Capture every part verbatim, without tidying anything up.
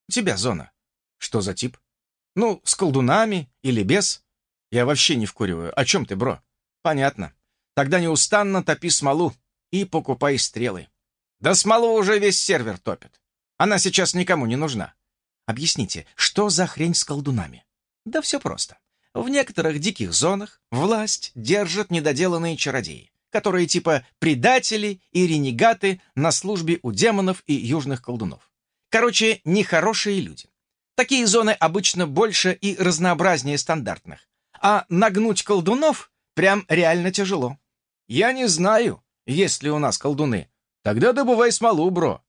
У тебя зона. Что за тип? Ну, с колдунами или без? Я вообще не вкуриваю. О чем ты, бро? Понятно. Тогда неустанно топи смолу и покупай стрелы. Да смолу уже весь сервер топит. Она сейчас никому не нужна. Объясните, что за хрень с колдунами? Да все просто. В некоторых диких зонах власть держат недоделанные чародеи, которые типа предатели и ренегаты на службе у демонов и южных колдунов. Короче, нехорошие люди. Такие зоны обычно больше и разнообразнее стандартных. А нагнуть колдунов прям реально тяжело. Я не знаю, есть ли у нас колдуны. Тогда добывай смолу, бро.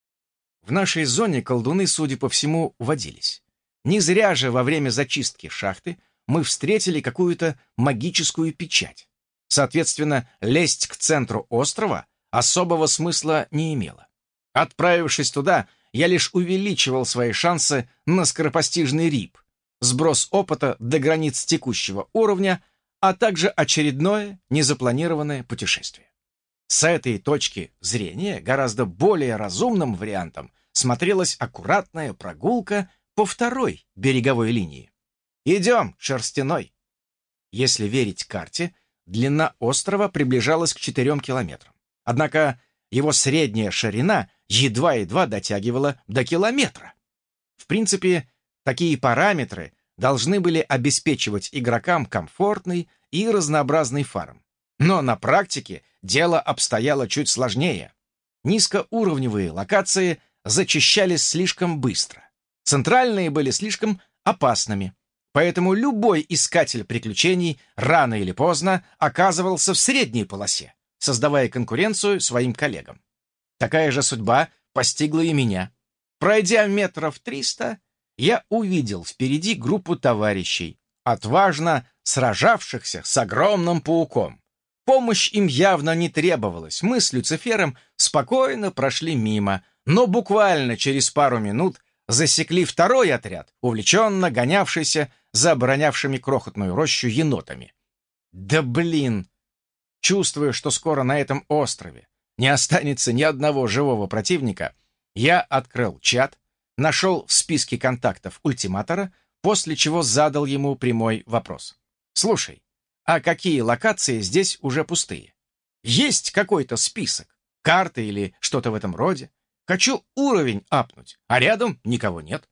В нашей зоне колдуны, судя по всему, водились. Не зря же во время зачистки шахты мы встретили какую-то магическую печать. Соответственно, лезть к центру острова особого смысла не имело. Отправившись туда, я лишь увеличивал свои шансы на скоропостижный рип, сброс опыта до границ текущего уровня, а также очередное незапланированное путешествие. С этой точки зрения гораздо более разумным вариантом смотрелась аккуратная прогулка по второй береговой линии. Идем, шерстяной. Если верить карте, длина острова приближалась к четырем километрам. Однако его средняя ширина едва-едва дотягивала до километра. В принципе, такие параметры должны были обеспечивать игрокам комфортный и разнообразный фарм. Но на практике дело обстояло чуть сложнее. Низкоуровневые локации зачищались слишком быстро. Центральные были слишком опасными. Поэтому любой искатель приключений рано или поздно оказывался в средней полосе, создавая конкуренцию своим коллегам. Такая же судьба постигла и меня. Пройдя метров триста, я увидел впереди группу товарищей, отважно сражавшихся с огромным пауком. Помощь им явно не требовалась. Мы с Люцифером спокойно прошли мимо, но буквально через пару минут засекли второй отряд, увлеченно гонявшийся за оборонявшими крохотную рощу енотами. Да блин! Чувствуя, что скоро на этом острове не останется ни одного живого противника, я открыл чат, нашел в списке контактов ультиматора, после чего задал ему прямой вопрос. «Слушай, а какие локации здесь уже пустые? Есть какой-то список, карты или что-то в этом роде? Хочу уровень апнуть, а рядом никого нет».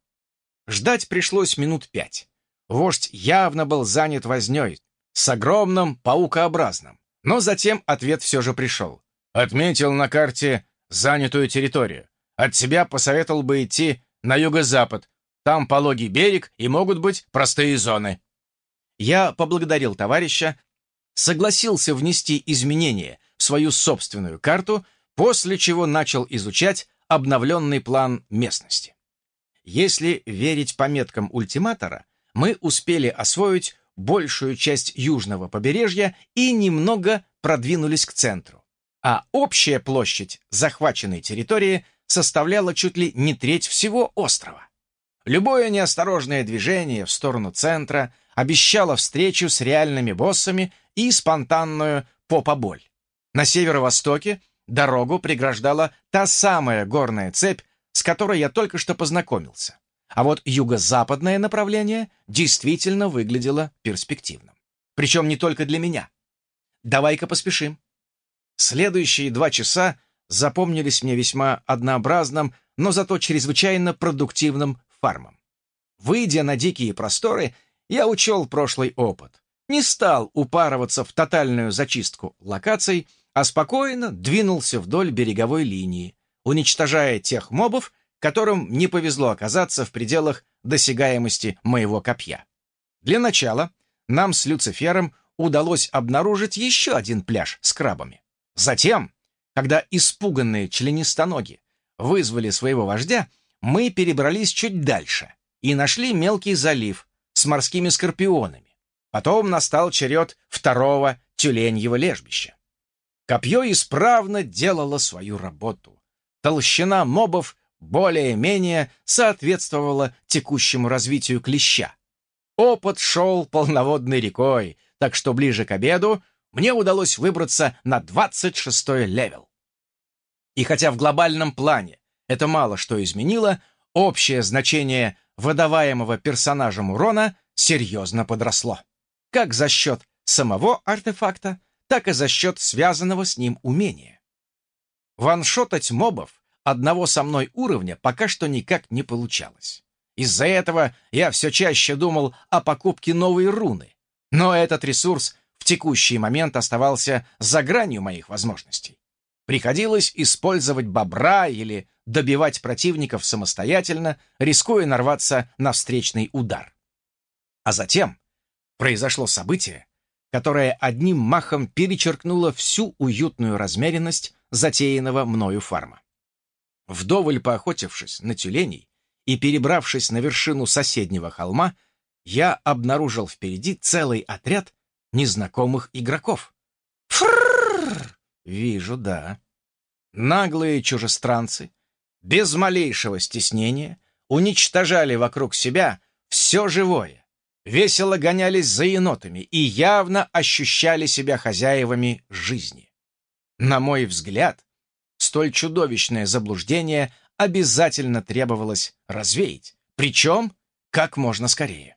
Ждать пришлось минут пять. Вождь явно был занят вознёй с огромным паукообразным, но затем ответ все же пришел. «Отметил на карте занятую территорию. От тебя посоветовал бы идти на юго-запад. Там пологий берег и могут быть простые зоны». Я поблагодарил товарища, согласился внести изменения в свою собственную карту, после чего начал изучать обновленный план местности. Если верить пометкам ультиматора, мы успели освоить большую часть южного побережья и немного продвинулись к центру. А общая площадь захваченной территории составляла чуть ли не треть всего острова. Любое неосторожное движение в сторону центра обещало встречу с реальными боссами и спонтанную попа-боль. На северо-востоке дорогу преграждала та самая горная цепь, с которой я только что познакомился. А вот юго-западное направление действительно выглядело перспективным. Причем не только для меня. Давай-ка поспешим. Следующие два часа запомнились мне весьма однообразным, но зато чрезвычайно продуктивным фармом. Выйдя на дикие просторы, я учел прошлый опыт. Не стал упарываться в тотальную зачистку локаций, а спокойно двинулся вдоль береговой линии, уничтожая тех мобов, которым не повезло оказаться в пределах досягаемости моего копья. Для начала нам с Люцифером удалось обнаружить еще один пляж с крабами. Затем, когда испуганные членистоноги вызвали своего вождя, мы перебрались чуть дальше и нашли мелкий залив с морскими скорпионами. Потом настал черед второго тюленьего лежбища. Копье исправно делало свою работу. Толщина мобов более-менее соответствовала текущему развитию клеща. Опыт шел полноводной рекой, так что ближе к обеду мне удалось выбраться на двадцать шестой левел. И хотя в глобальном плане это мало что изменило, общее значение выдаваемого персонажем урона серьезно подросло. Как за счет самого артефакта, так и за счет связанного с ним умения. Ваншотать мобов одного со мной уровня пока что никак не получалось. Из-за этого я все чаще думал о покупке новой руны, но этот ресурс в текущий момент оставался за гранью моих возможностей. Приходилось использовать бобра или добивать противников самостоятельно, рискуя нарваться на встречный удар. А затем произошло событие, которое одним махом перечеркнуло всю уютную размеренность затеянного мною фарма. Вдоволь поохотившись на тюленей и перебравшись на вершину соседнего холма, я обнаружил впереди целый отряд незнакомых игроков. Фрррр! Вижу, да. Наглые чужестранцы, без малейшего стеснения, уничтожали вокруг себя все живое, весело гонялись за енотами и явно ощущали себя хозяевами жизни. На мой взгляд, столь чудовищное заблуждение обязательно требовалось развеять, причем как можно скорее.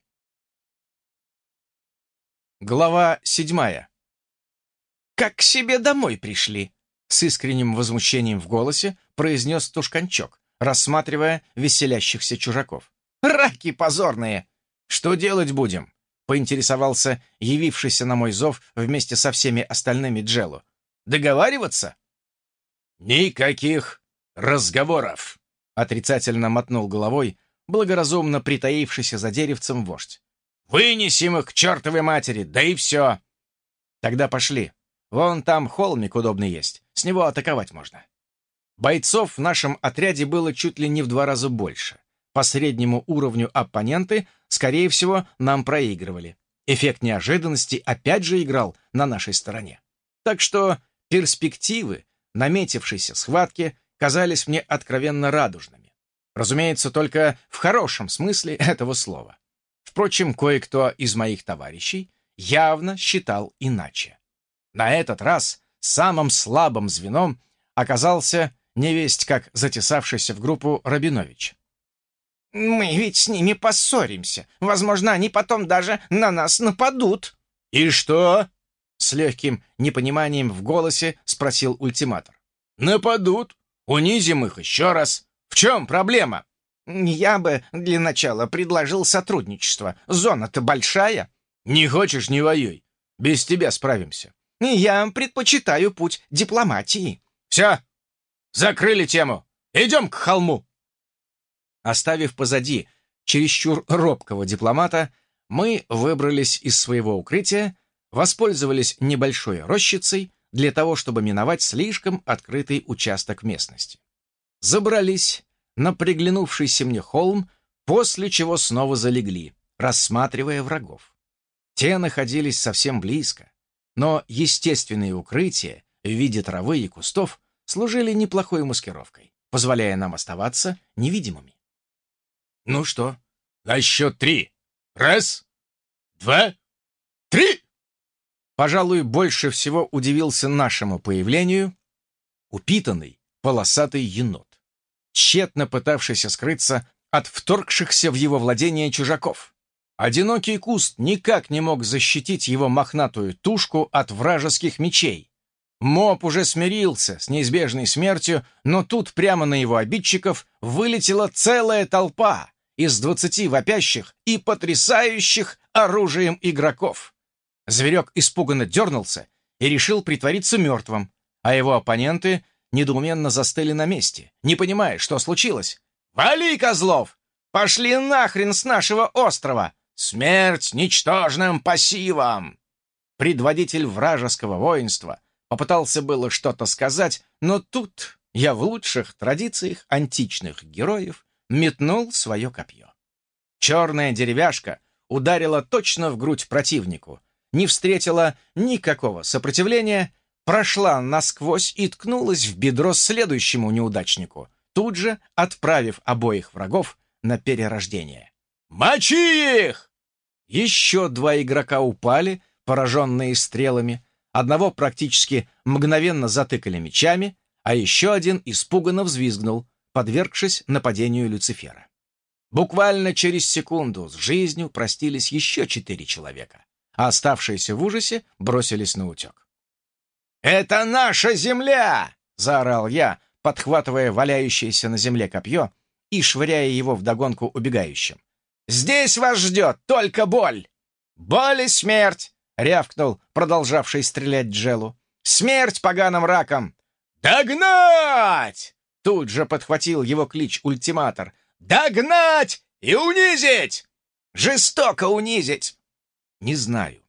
Глава седьмая. «Как к себе домой пришли?» — с искренним возмущением в голосе произнес Тушканчок, рассматривая веселящихся чужаков. «Раки позорные! Что делать будем?» — поинтересовался явившийся на мой зов вместе со всеми остальными Джелло. «Договариваться?» «Никаких разговоров!» — отрицательно мотнул головой благоразумно притаившийся за деревцем вождь. «Вынесем их к чертовой матери, да и все!» «Тогда пошли. Вон там холмик удобный есть, с него атаковать можно». Бойцов в нашем отряде было чуть ли не в два раза больше. По среднему уровню оппоненты, скорее всего, нам проигрывали. Эффект неожиданности опять же играл на нашей стороне. Так что перспективы наметившейся схватки казались мне откровенно радужными. Разумеется, только в хорошем смысле этого слова. Впрочем, кое-кто из моих товарищей явно считал иначе. На этот раз самым слабым звеном оказался невесть как затесавшийся в группу Рабинович. «Мы ведь с ними поссоримся. Возможно, они потом даже на нас нападут». «И что?» — с легким непониманием в голосе спросил ультиматор. «Нападут. Унизим их еще раз. В чем проблема?» «Я бы для начала предложил сотрудничество. Зона-то большая». «Не хочешь — не воюй. Без тебя справимся». «Я предпочитаю путь дипломатии». «Все, закрыли тему. Идем к холму». Оставив позади чересчур робкого дипломата, мы выбрались из своего укрытия, воспользовались небольшой рощицей для того, чтобы миновать слишком открытый участок местности. Забрались на приглянувшийся мне холм, после чего снова залегли, рассматривая врагов. Те находились совсем близко, но естественные укрытия в виде травы и кустов служили неплохой маскировкой, позволяя нам оставаться невидимыми. «Ну что, на счет три. Раз, два, три!» Пожалуй, больше всего удивился нашему появлению упитанный полосатый енот, тщетно пытавшийся скрыться от вторгшихся в его владение чужаков. Одинокий куст никак не мог защитить его мохнатую тушку от вражеских мечей. Моб уже смирился с неизбежной смертью, но тут прямо на его обидчиков вылетела целая толпа из двадцати вопящих и потрясающих оружием игроков. Зверек испуганно дернулся и решил притвориться мертвым, а его оппоненты недоуменно застыли на месте, не понимая, что случилось. «Вали, козлов! Пошли нахрен с нашего острова! Смерть ничтожным пассивам!» Предводитель вражеского воинства попытался было что-то сказать, но тут я в лучших традициях античных героев метнул свое копье. Черная деревяшка ударила точно в грудь противнику, не встретила никакого сопротивления, прошла насквозь и ткнулась в бедро следующему неудачнику, тут же отправив обоих врагов на перерождение. «Мочи их!» Еще два игрока упали, пораженные стрелами, одного практически мгновенно затыкали мечами, а еще один испуганно взвизгнул, подвергшись нападению Люцифера. Буквально через секунду с жизнью простились еще четыре человека, а оставшиеся в ужасе бросились на утек. «Это наша земля!» — заорал я, подхватывая валяющееся на земле копье и швыряя его вдогонку убегающим. «Здесь вас ждет только боль!» «Боль и смерть!» — рявкнул продолжавший стрелять Джелу. «Смерть поганым раком!» «Догнать!» — тут же подхватил его клич ультиматор. «Догнать и унизить! Жестоко унизить!» Не знаю,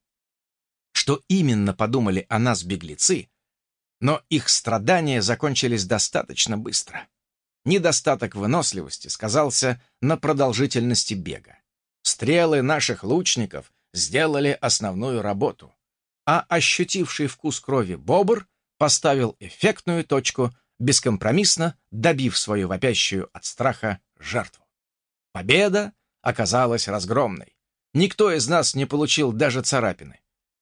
что именно подумали о нас беглецы, но их страдания закончились достаточно быстро. Недостаток выносливости сказался на продолжительности бега. Стрелы наших лучников сделали основную работу, а ощутивший вкус крови бобр поставил эффектную точку, бескомпромиссно добив свою вопящую от страха жертву. Победа оказалась разгромной. Никто из нас не получил даже царапины.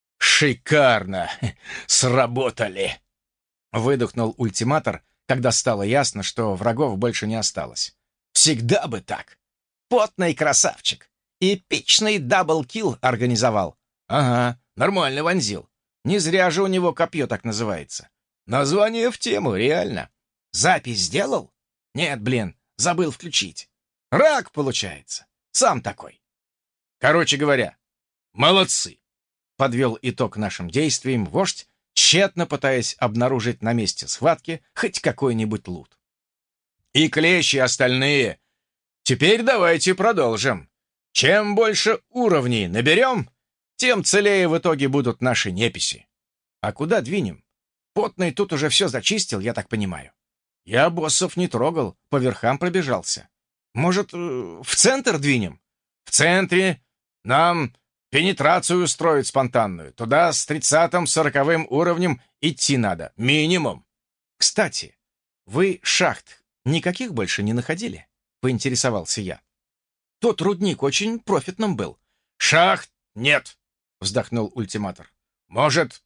«Шикарно! Сработали!» — выдохнул ультиматор, когда стало ясно, что врагов больше не осталось. «Всегда бы так! Потный красавчик! Эпичный даблкил организовал!» «Ага, нормально вонзил. Не зря же у него копье так называется. Название в тему, реально. Запись сделал? Нет, блин, забыл включить. Рак получается. Сам такой. Короче говоря, молодцы!» Подвел итог нашим действиям вождь, тщетно пытаясь обнаружить на месте схватки хоть какой-нибудь лут. «И клещи остальные. Теперь давайте продолжим. Чем больше уровней наберем, тем целее в итоге будут наши неписи. А куда двинем? Потный тут уже все зачистил, я так понимаю. Я боссов не трогал, по верхам пробежался. Может, в центр двинем? В центре нам пенетрацию устроить спонтанную. Туда с тридцатым-сороковым уровнем идти надо. Минимум. Кстати, вы шахт никаких больше не находили?» — поинтересовался я. «Тот рудник очень профитным был». «Шахт нет», — вздохнул ультиматор. «Может,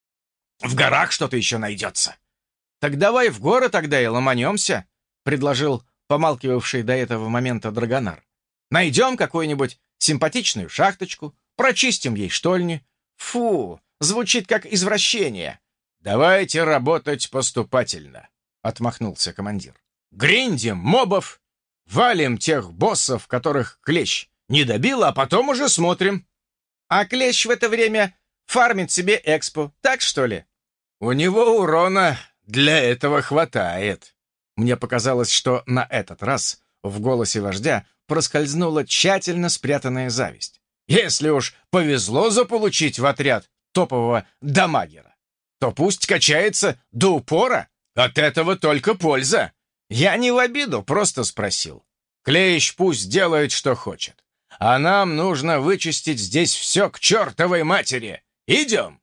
в горах что-то еще найдется?» «Так давай в горы тогда и ломанемся», — предложил помалкивавший до этого момента Драгонар. «Найдем какую-нибудь симпатичную шахточку, прочистим ей штольни». «Фу, звучит как извращение». «Давайте работать поступательно», — отмахнулся командир. «Гриндим мобов, валим тех боссов, которых клещ не добил, а потом уже смотрим». «А клещ в это время фармит себе экспо, так что ли?» «У него урона для этого хватает». Мне показалось, что на этот раз в голосе вождя проскользнула тщательно спрятанная зависть. Если уж повезло заполучить в отряд топового дамагера, то пусть качается до упора. От этого только польза. Я не в обиду, просто спросил. Клещ пусть делает, что хочет. А нам нужно вычистить здесь все к чертовой матери. Идем!»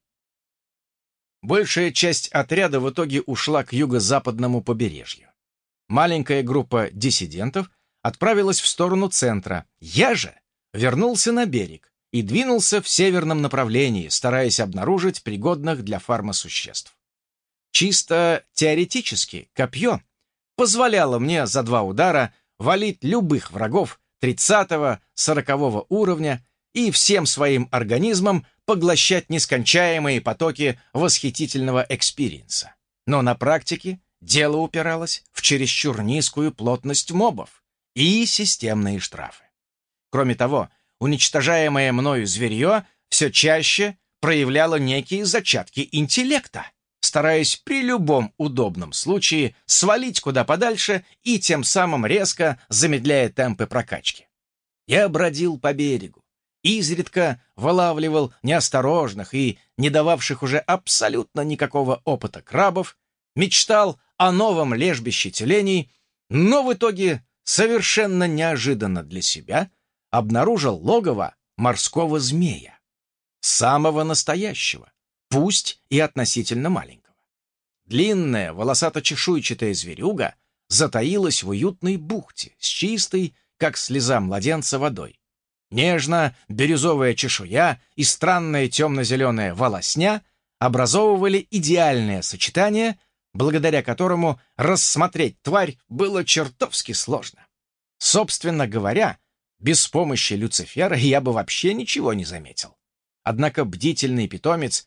Большая часть отряда в итоге ушла к юго-западному побережью. Маленькая группа диссидентов отправилась в сторону центра. Я же вернулся на берег и двинулся в северном направлении, стараясь обнаружить пригодных для фарма существ. Чисто теоретически копье позволяло мне за два удара валить любых врагов тридцатого-сорокового уровня и всем своим организмом поглощать нескончаемые потоки восхитительного экспириенса. Но на практике дело упиралось в чересчур низкую плотность мобов и системные штрафы. Кроме того, уничтожаемое мною зверье все чаще проявляло некие зачатки интеллекта, стараясь при любом удобном случае свалить куда подальше и тем самым резко замедляя темпы прокачки. Я бродил по берегу, изредка вылавливал неосторожных и не дававших уже абсолютно никакого опыта крабов, мечтал о новом лежбище тюленей, но в итоге совершенно неожиданно для себя обнаружил логово морского змея. Самого настоящего, пусть и относительно маленького. Длинная волосато-чешуйчатая зверюга затаилась в уютной бухте с чистой, как слеза младенца, водой. Нежно-бирюзовая чешуя и странная темно-зеленая волосня образовывали идеальное сочетание, благодаря которому рассмотреть тварь было чертовски сложно. Собственно говоря, без помощи Люцифера я бы вообще ничего не заметил. Однако бдительный питомец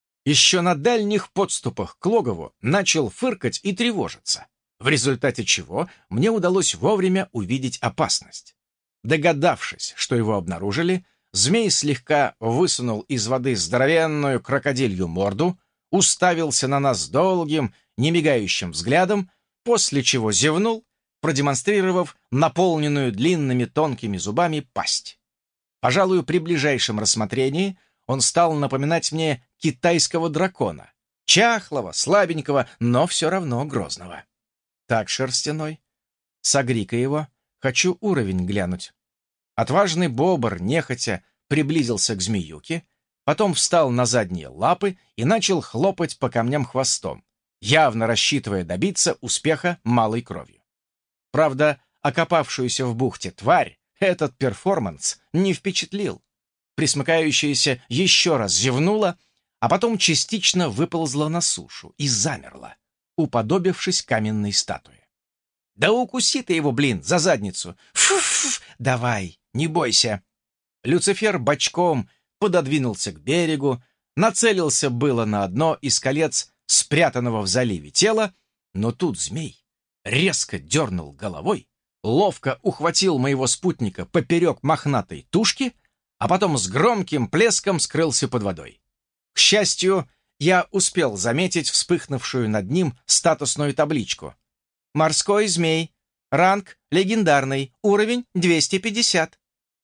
еще на дальних подступах к логову начал фыркать и тревожиться, в результате чего мне удалось вовремя увидеть опасность. Догадавшись, что его обнаружили, змей слегка высунул из воды здоровенную крокодилью морду, уставился на нас долгим, немигающим взглядом, после чего зевнул, продемонстрировав наполненную длинными тонкими зубами пасть. Пожалуй, при ближайшем рассмотрении он стал напоминать мне китайского дракона, чахлого, слабенького, но все равно грозного. Так, шерстяной, согри-ка его, хочу уровень глянуть. Отважный бобр нехотя приблизился к змеюке, потом встал на задние лапы и начал хлопать по камням хвостом, явно рассчитывая добиться успеха малой кровью. Правда, окопавшуюся в бухте тварь этот перформанс не впечатлил. Присмыкающаяся еще раз зевнула, а потом частично выползла на сушу и замерла, уподобившись каменной статуе. «Да укуси ты его, блин, за задницу! Фу-фу! Давай, не бойся!» Люцифер бочком пододвинулся к берегу, нацелился было на одно из колец спрятанного в заливе тела, но тут змей резко дернул головой, ловко ухватил моего спутника поперек мохнатой тушки, а потом с громким плеском скрылся под водой. К счастью, я успел заметить вспыхнувшую над ним статусную табличку. «Морской змей. Ранг легендарный. Уровень двести пятьдесят».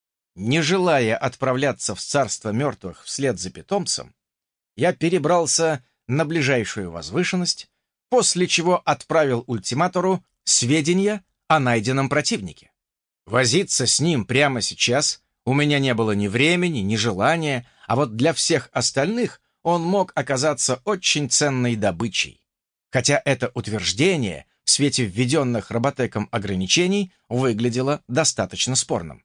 Не желая отправляться в царство мертвых вслед за питомцем, я перебрался на ближайшую возвышенность, после чего отправил ультиматору сведения о найденном противнике. Возиться с ним прямо сейчас у меня не было ни времени, ни желания, а вот для всех остальных он мог оказаться очень ценной добычей. Хотя это утверждение в свете введенных роботеком ограничений выглядело достаточно спорным.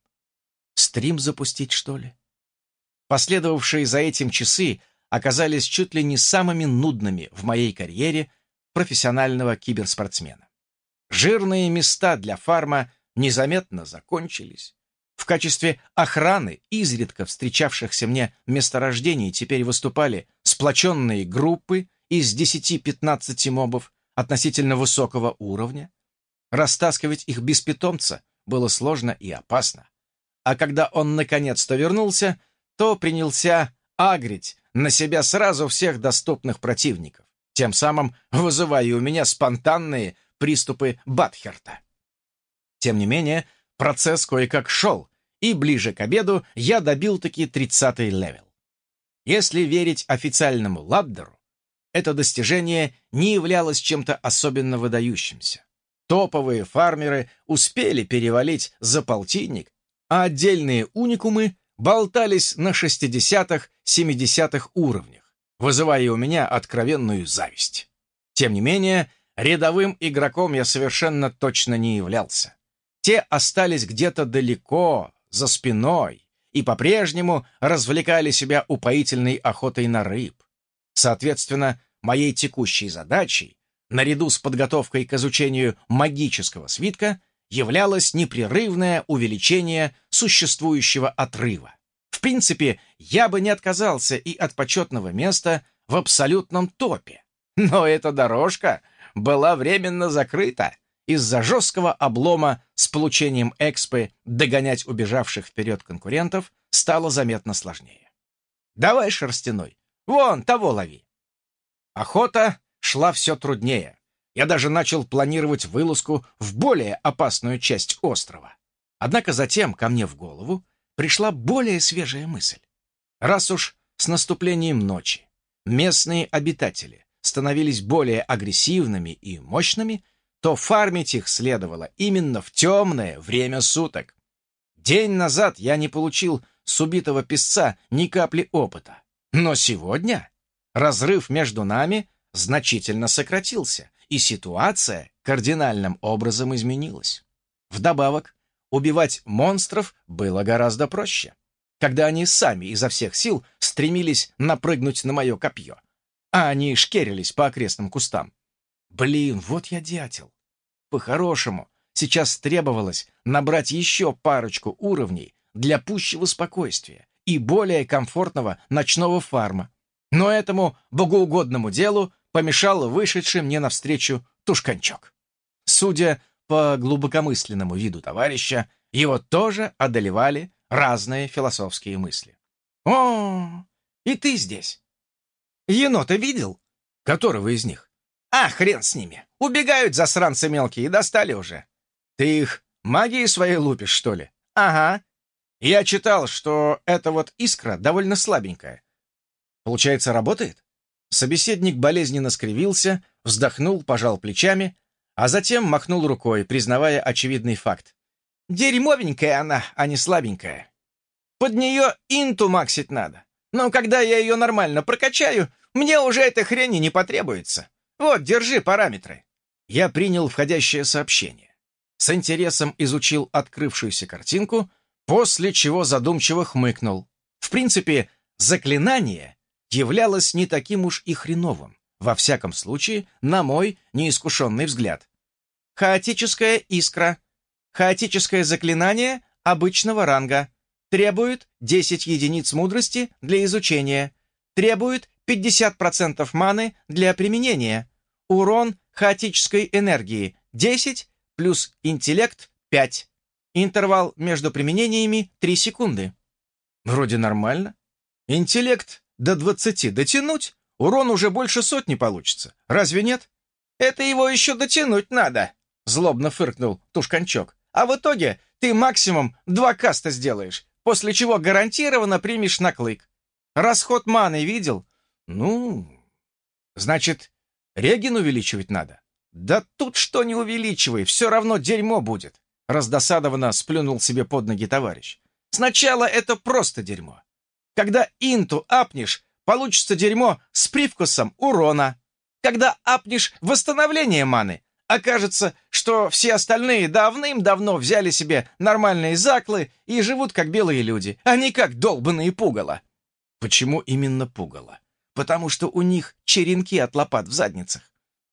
Стрим запустить, что ли? Последовавшие за этим часы оказались чуть ли не самыми нудными в моей карьере профессионального киберспортсмена. Жирные места для фарма незаметно закончились. В качестве охраны изредка встречавшихся мне месторождений теперь выступали сплоченные группы из десяти-пятнадцати мобов относительно высокого уровня. Растаскивать их без питомца было сложно и опасно. А когда он наконец-то вернулся, то принялся агрить на себя сразу всех доступных противников, тем самым вызывая у меня спонтанные приступы Батхерта. Тем не менее, процесс кое-как шел, и ближе к обеду я добил-таки тридцатый левел. Если верить официальному ладдеру, это достижение не являлось чем-то особенно выдающимся. Топовые фармеры успели перевалить за полтинник, а отдельные уникумы болтались на шестидесятых-семидесятых уровнях, вызывая у меня откровенную зависть. Тем не менее, рядовым игроком я совершенно точно не являлся. Те остались где-то далеко, за спиной, и по-прежнему развлекали себя упоительной охотой на рыб. Соответственно, моей текущей задачей, наряду с подготовкой к изучению магического свитка, являлось непрерывное увеличение существующего отрыва. В принципе, я бы не отказался и от почетного места в абсолютном топе. Но эта дорожка была временно закрыта. Из-за жесткого облома с получением экспы догонять убежавших вперед конкурентов стало заметно сложнее. «Давай, шерстяной, вон того лови!» Охота шла все труднее. Я даже начал планировать вылазку в более опасную часть острова. Однако затем ко мне в голову пришла более свежая мысль. Раз уж с наступлением ночи местные обитатели становились более агрессивными и мощными, то фармить их следовало именно в темное время суток. День назад я не получил с убитого песца ни капли опыта. Но сегодня разрыв между нами значительно сократился, и ситуация кардинальным образом изменилась. Вдобавок, убивать монстров было гораздо проще, когда они сами изо всех сил стремились напрыгнуть на мое копье, а они шкерились по окрестным кустам. Блин, вот я дятел. По-хорошему, сейчас требовалось набрать еще парочку уровней для пущего спокойствия и более комфортного ночного фарма. Но этому богоугодному делу помешал вышедший мне навстречу тушканчок. Судя по глубокомысленному виду товарища, его тоже одолевали разные философские мысли. «О, и ты здесь! Енота видел? Которого из них? А, хрен с ними! Убегают засранцы мелкие и достали уже. Ты их магией своей лупишь, что ли? Ага. Я читал, что эта вот искра довольно слабенькая. Получается, работает?» Собеседник болезненно скривился, вздохнул, пожал плечами, а затем махнул рукой, признавая очевидный факт. «Дерьмовенькая она, а не слабенькая. Под нее инту максить надо. Но когда я ее нормально прокачаю, мне уже этой хрени не потребуется. Вот, держи параметры». Я принял входящее сообщение. С интересом изучил открывшуюся картинку, после чего задумчиво хмыкнул. В принципе, заклинание являлось не таким уж и хреновым, во всяком случае, на мой неискушенный взгляд. Хаотическая искра. Хаотическое заклинание обычного ранга. Требует десять единиц мудрости для изучения. Требует пятьдесят процентов маны для применения. Урон хаотической энергии десять плюс интеллект пять. Интервал между применениями три секунды. Вроде нормально. Интеллект до двадцати дотянуть, урон уже больше сотни получится. Разве нет? Это его еще дотянуть надо, злобно фыркнул тушканчок. А в итоге ты максимум два каста сделаешь, после чего гарантированно примешь наклык. Расход маны видел? Ну, значит, реген увеличивать надо. Да тут что не увеличивай, все равно дерьмо будет. Раздосадованно сплюнул себе под ноги товарищ. Сначала это просто дерьмо. Когда инту апнешь, получится дерьмо с привкусом урона. Когда апнешь восстановление маны, окажется, что все остальные давным-давно взяли себе нормальные заклы и живут как белые люди, а не как долбаные пугало. Почему именно пугало? Потому что у них черенки от лопат в задницах.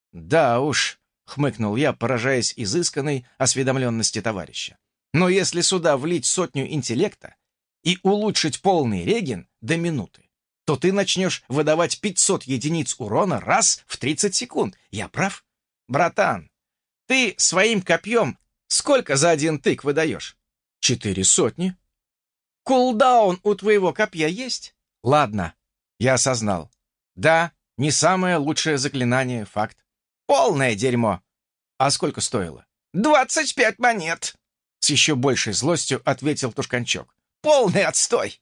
Да уж, хмыкнул я, поражаясь изысканной осведомленности товарища. Но если сюда влить сотню интеллекта и улучшить полный реген до минуты, то ты начнешь выдавать пятьсот единиц урона раз в тридцать секунд. Я прав? Братан, ты своим копьем сколько за один тык выдаешь? Четыре сотни. Кулдаун у твоего копья есть? Ладно, я осознал. Да, не самое лучшее заклинание, факт. Полное дерьмо. А сколько стоило? Двадцать пять монет. С еще большей злостью ответил тушканчок. Полный отстой.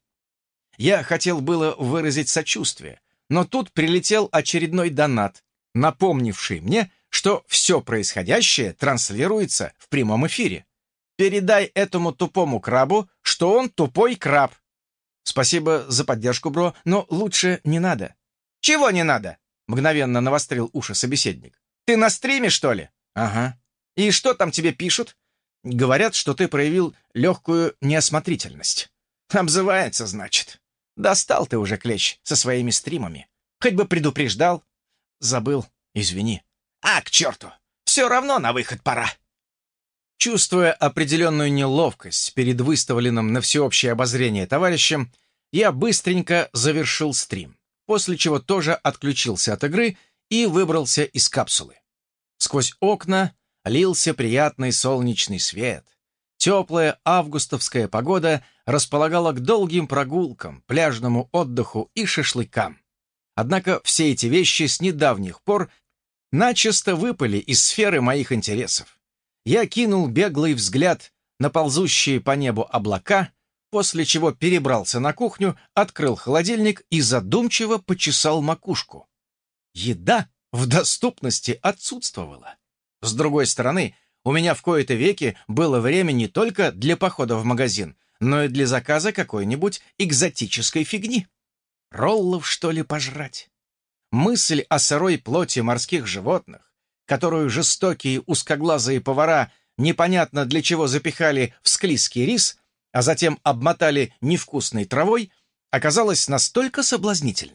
Я хотел было выразить сочувствие, но тут прилетел очередной донат, напомнивший мне, что все происходящее транслируется в прямом эфире. Передай этому тупому крабу, что он тупой краб. Спасибо за поддержку, бро, но лучше не надо. Чего не надо? Мгновенно навострил уши собеседник. Ты на стриме, что ли? Ага. И что там тебе пишут? Говорят, что ты проявил легкую неосмотрительность. Обзывается, значит. Достал ты уже, клещ, со своими стримами. Хоть бы предупреждал. Забыл, извини. А, к черту, все равно на выход пора. Чувствуя определенную неловкость перед выставленным на всеобщее обозрение товарищем, я быстренько завершил стрим, после чего тоже отключился от игры и выбрался из капсулы. Сквозь окна лился приятный солнечный свет. Теплая августовская погода располагала к долгим прогулкам, пляжному отдыху и шашлыкам. Однако все эти вещи с недавних пор начисто выпали из сферы моих интересов. Я кинул беглый взгляд на ползущие по небу облака, после чего перебрался на кухню, открыл холодильник и задумчиво почесал макушку. Еда в доступности отсутствовала. С другой стороны, у меня в кои-то веки было время не только для похода в магазин, но и для заказа какой-нибудь экзотической фигни. Роллов, что ли, пожрать? Мысль о сырой плоти морских животных, которую жестокие узкоглазые повара непонятно для чего запихали в склизкий рис, а затем обмотали невкусной травой, оказалась настолько соблазнительной,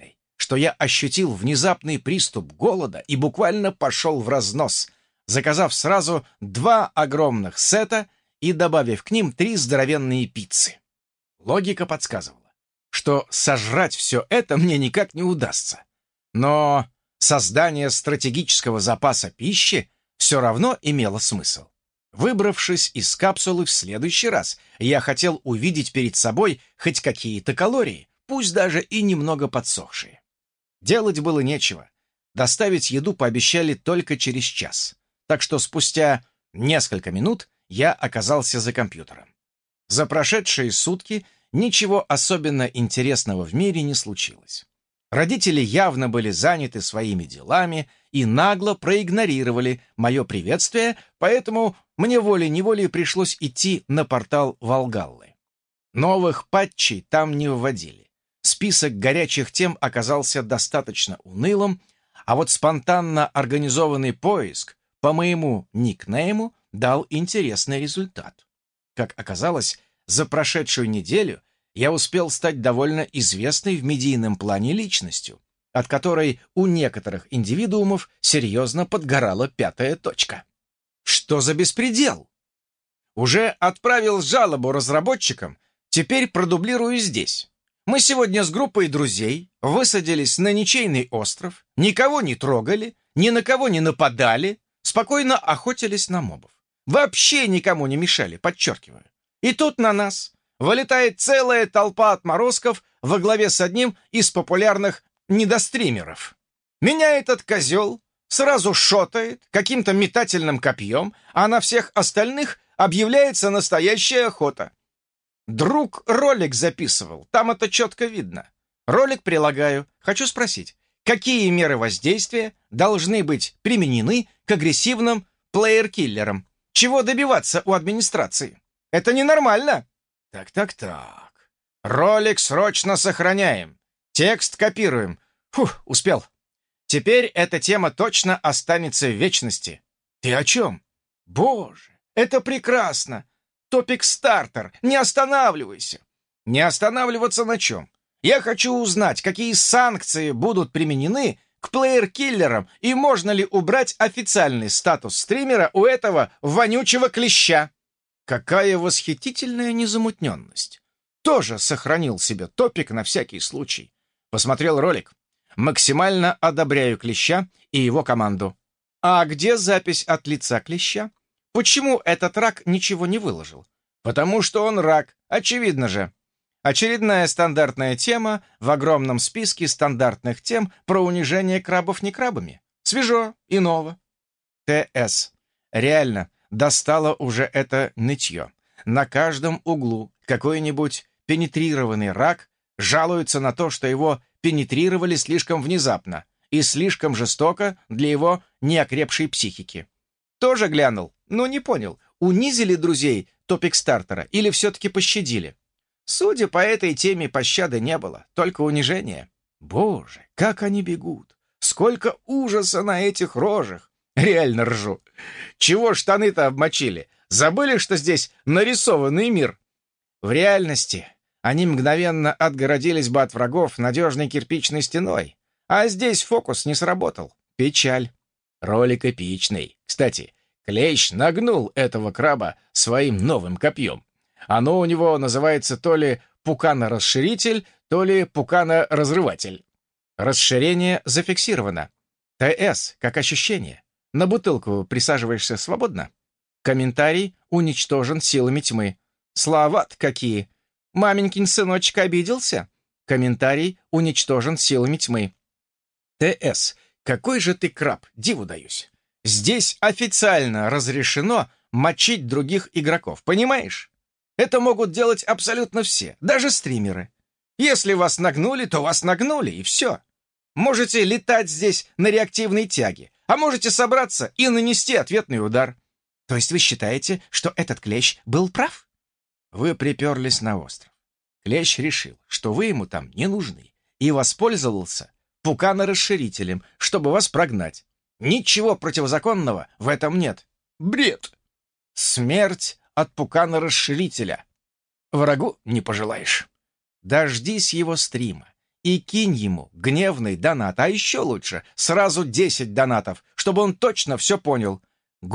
что я ощутил внезапный приступ голода и буквально пошел в разнос, заказав сразу два огромных сета и добавив к ним три здоровенные пиццы. Логика подсказывала, что сожрать все это мне никак не удастся. Но создание стратегического запаса пищи все равно имело смысл. Выбравшись из капсулы в следующий раз, я хотел увидеть перед собой хоть какие-то калории, пусть даже и немного подсохшие. Делать было нечего. Доставить еду пообещали только через час. Так что спустя несколько минут я оказался за компьютером. За прошедшие сутки ничего особенно интересного в мире не случилось. Родители явно были заняты своими делами и нагло проигнорировали мое приветствие, поэтому мне волей-неволей пришлось идти на портал Волгаллы. Новых патчей там не вводили. Список горячих тем оказался достаточно унылым, а вот спонтанно организованный поиск по моему никнейму дал интересный результат. Как оказалось, за прошедшую неделю я успел стать довольно известной в медийном плане личностью, от которой у некоторых индивидуумов серьезно подгорала пятая точка. Что за беспредел? Уже отправил жалобу разработчикам, теперь продублирую здесь. Мы сегодня с группой друзей высадились на ничейный остров, никого не трогали, ни на кого не нападали, спокойно охотились на мобов. Вообще никому не мешали, подчеркиваю. И тут на нас вылетает целая толпа отморозков во главе с одним из популярных недостримеров. Меня этот козел сразу шотает каким-то метательным копьем, а на всех остальных объявляется настоящая охота. Друг ролик записывал, там это четко видно. Ролик прилагаю. Хочу спросить, какие меры воздействия должны быть применены к агрессивным плеер-киллерам? Чего добиваться у администрации? Это ненормально. Так-так-так. Ролик срочно сохраняем. Текст копируем. Фух, успел. Теперь эта тема точно останется в вечности. Ты о чем? Боже, это прекрасно. Топик-стартер. Не останавливайся. Не останавливаться на чем? Я хочу узнать, какие санкции будут применены к плеер-киллерам и можно ли убрать официальный статус стримера у этого вонючего клеща. Какая восхитительная незамутненность. Тоже сохранил себе топик на всякий случай. Посмотрел ролик. Максимально одобряю клеща и его команду. А где запись от лица клеща? Почему этот рак ничего не выложил? Потому что он рак, очевидно же. Очередная стандартная тема в огромном списке стандартных тем про унижение крабов не крабами. Свежо и ново. ТС. Реально, достало уже это нытье. На каждом углу какой-нибудь пенетрированный рак жалуется на то, что его пенетрировали слишком внезапно и слишком жестоко для его неокрепшей психики. Тоже глянул, но не понял, унизили друзей топик-стартера или все-таки пощадили. Судя по этой теме, пощады не было, только унижение. Боже, как они бегут! Сколько ужаса на этих рожах! Реально ржу. Чего штаны-то обмочили? Забыли, что здесь нарисованный мир? В реальности они мгновенно отгородились бы от врагов надежной кирпичной стеной. А здесь фокус не сработал. Печаль. Ролик эпичный. Кстати, клещ нагнул этого краба своим новым копьем. Оно у него называется то ли пукано-расширитель, то ли пукано-разрыватель. Расширение зафиксировано. ТС, как ощущение. На бутылку присаживаешься свободно. Комментарий уничтожен силами тьмы. Слова-то какие! Маменькин сыночек обиделся? Комментарий уничтожен силами тьмы. ТС, какой же ты краб, диву даюсь. Здесь официально разрешено мочить других игроков, понимаешь? Это могут делать абсолютно все, даже стримеры. Если вас нагнули, то вас нагнули, и все. Можете летать здесь на реактивной тяге, а можете собраться и нанести ответный удар. То есть вы считаете, что этот клещ был прав? Вы приперлись на остров. Клещ решил, что вы ему там не нужны, и воспользовался пукано-расширителем, чтобы вас прогнать. Ничего противозаконного в этом нет. Бред! Смерть от пукано-расширителя. Врагу не пожелаешь. Дождись его стрима и кинь ему гневный донат, а еще лучше сразу десять донатов, чтобы он точно все понял.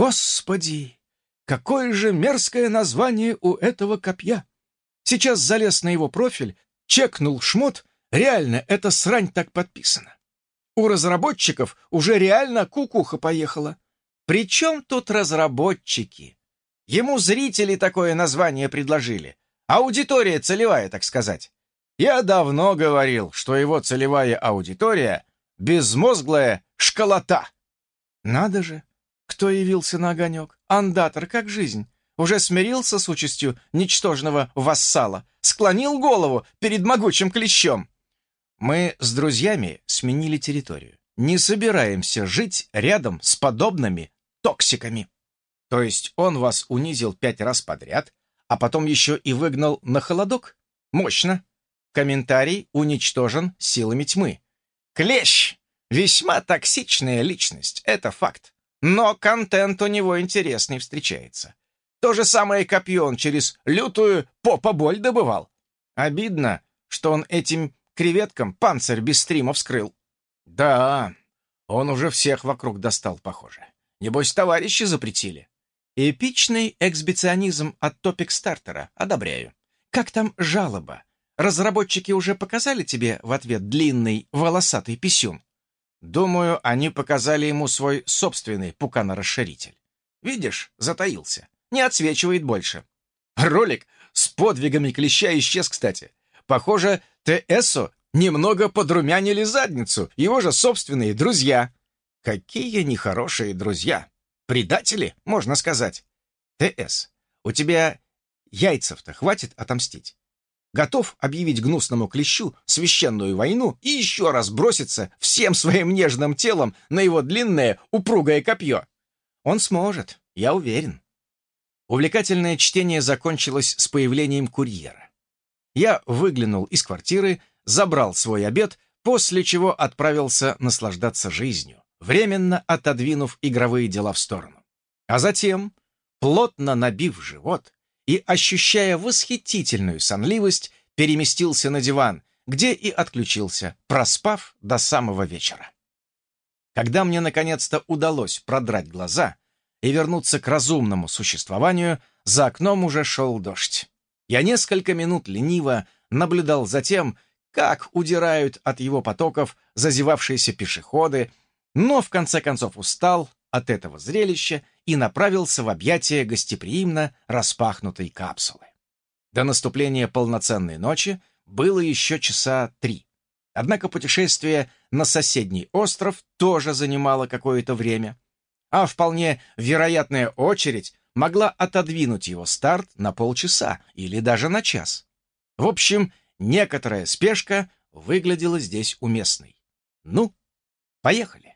Господи, какое же мерзкое название у этого копья! Сейчас залез на его профиль, чекнул шмот, реально эта срань так подписана. У разработчиков уже реально кукуха поехала. Причем тут разработчики? Ему зрители такое название предложили. Аудитория целевая, так сказать. Я давно говорил, что его целевая аудитория — безмозглая школота. Надо же, кто явился на огонек? Андатор, как жизнь. Уже смирился с участью ничтожного вассала, склонил голову перед могучим клещом. Мы с друзьями сменили территорию. Не собираемся жить рядом с подобными токсиками. То есть он вас унизил пять раз подряд, а потом еще и выгнал на холодок? Мощно. Комментарий уничтожен силами тьмы. Клещ! Весьма токсичная личность, это факт. Но контент у него интересный встречается. То же самое копье он через лютую попа-боль добывал. Обидно, что он этим креветкам панцирь без стрима вскрыл. Да, он уже всех вокруг достал, похоже. Небось, товарищи запретили. Эпичный эксбиционизм от топик-стартера. Одобряю. Как там жалоба? Разработчики уже показали тебе в ответ длинный волосатый писюн? Думаю, они показали ему свой собственный пуканорасширитель. Видишь, затаился. Не отсвечивает больше. Ролик с подвигами клеща исчез, кстати. Похоже, ТСу немного подрумянили задницу, его же собственные друзья. Какие нехорошие друзья. Предатели, можно сказать. ТС, у тебя яйцев-то хватит отомстить? Готов объявить гнусному клещу священную войну и еще раз броситься всем своим нежным телом на его длинное упругое копье? Он сможет, я уверен. Увлекательное чтение закончилось с появлением курьера. Я выглянул из квартиры, забрал свой обед, после чего отправился наслаждаться жизнью, временно отодвинув игровые дела в сторону. А затем, плотно набив живот и ощущая восхитительную сонливость, переместился на диван, где и отключился, проспав до самого вечера. Когда мне наконец-то удалось продрать глаза и вернуться к разумному существованию, за окном уже шел дождь. Я несколько минут лениво наблюдал за тем, как удирают от его потоков зазевавшиеся пешеходы, но в конце концов устал от этого зрелища и направился в объятия гостеприимно распахнутой капсулы. До наступления полноценной ночи было еще часа три. Однако путешествие на соседний остров тоже занимало какое-то время, а вполне вероятная очередь могла отодвинуть его старт на полчаса или даже на час. В общем, некоторая спешка выглядела здесь уместной. Ну, поехали.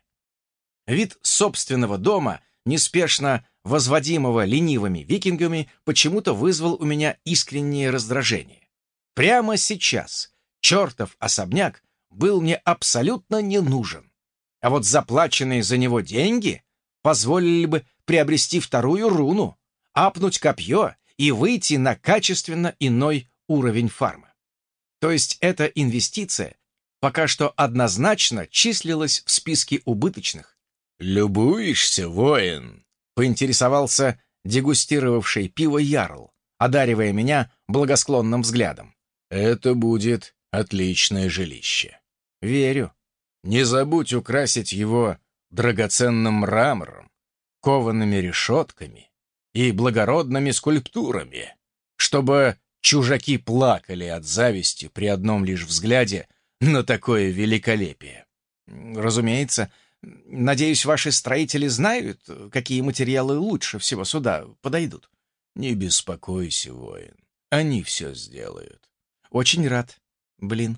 Вид собственного дома, неспешно возводимого ленивыми викингами, почему-то вызвал у меня искреннее раздражение. Прямо сейчас чертов особняк был мне абсолютно не нужен. А вот заплаченные за него деньги позволили бы приобрести вторую руну, апнуть копье и выйти на качественно иной уровень фарма. То есть эта инвестиция пока что однозначно числилась в списке убыточных. «Любуешься, воин?» — поинтересовался дегустировавший пиво ярл, одаривая меня благосклонным взглядом. «Это будет отличное жилище». «Верю. Не забудь украсить его драгоценным мрамором, коваными решетками и благородными скульптурами, чтобы чужаки плакали от зависти при одном лишь взгляде на такое великолепие. Разумеется, надеюсь, ваши строители знают, какие материалы лучше всего сюда подойдут». «Не беспокойся, воин, они все сделают». «Очень рад, блин».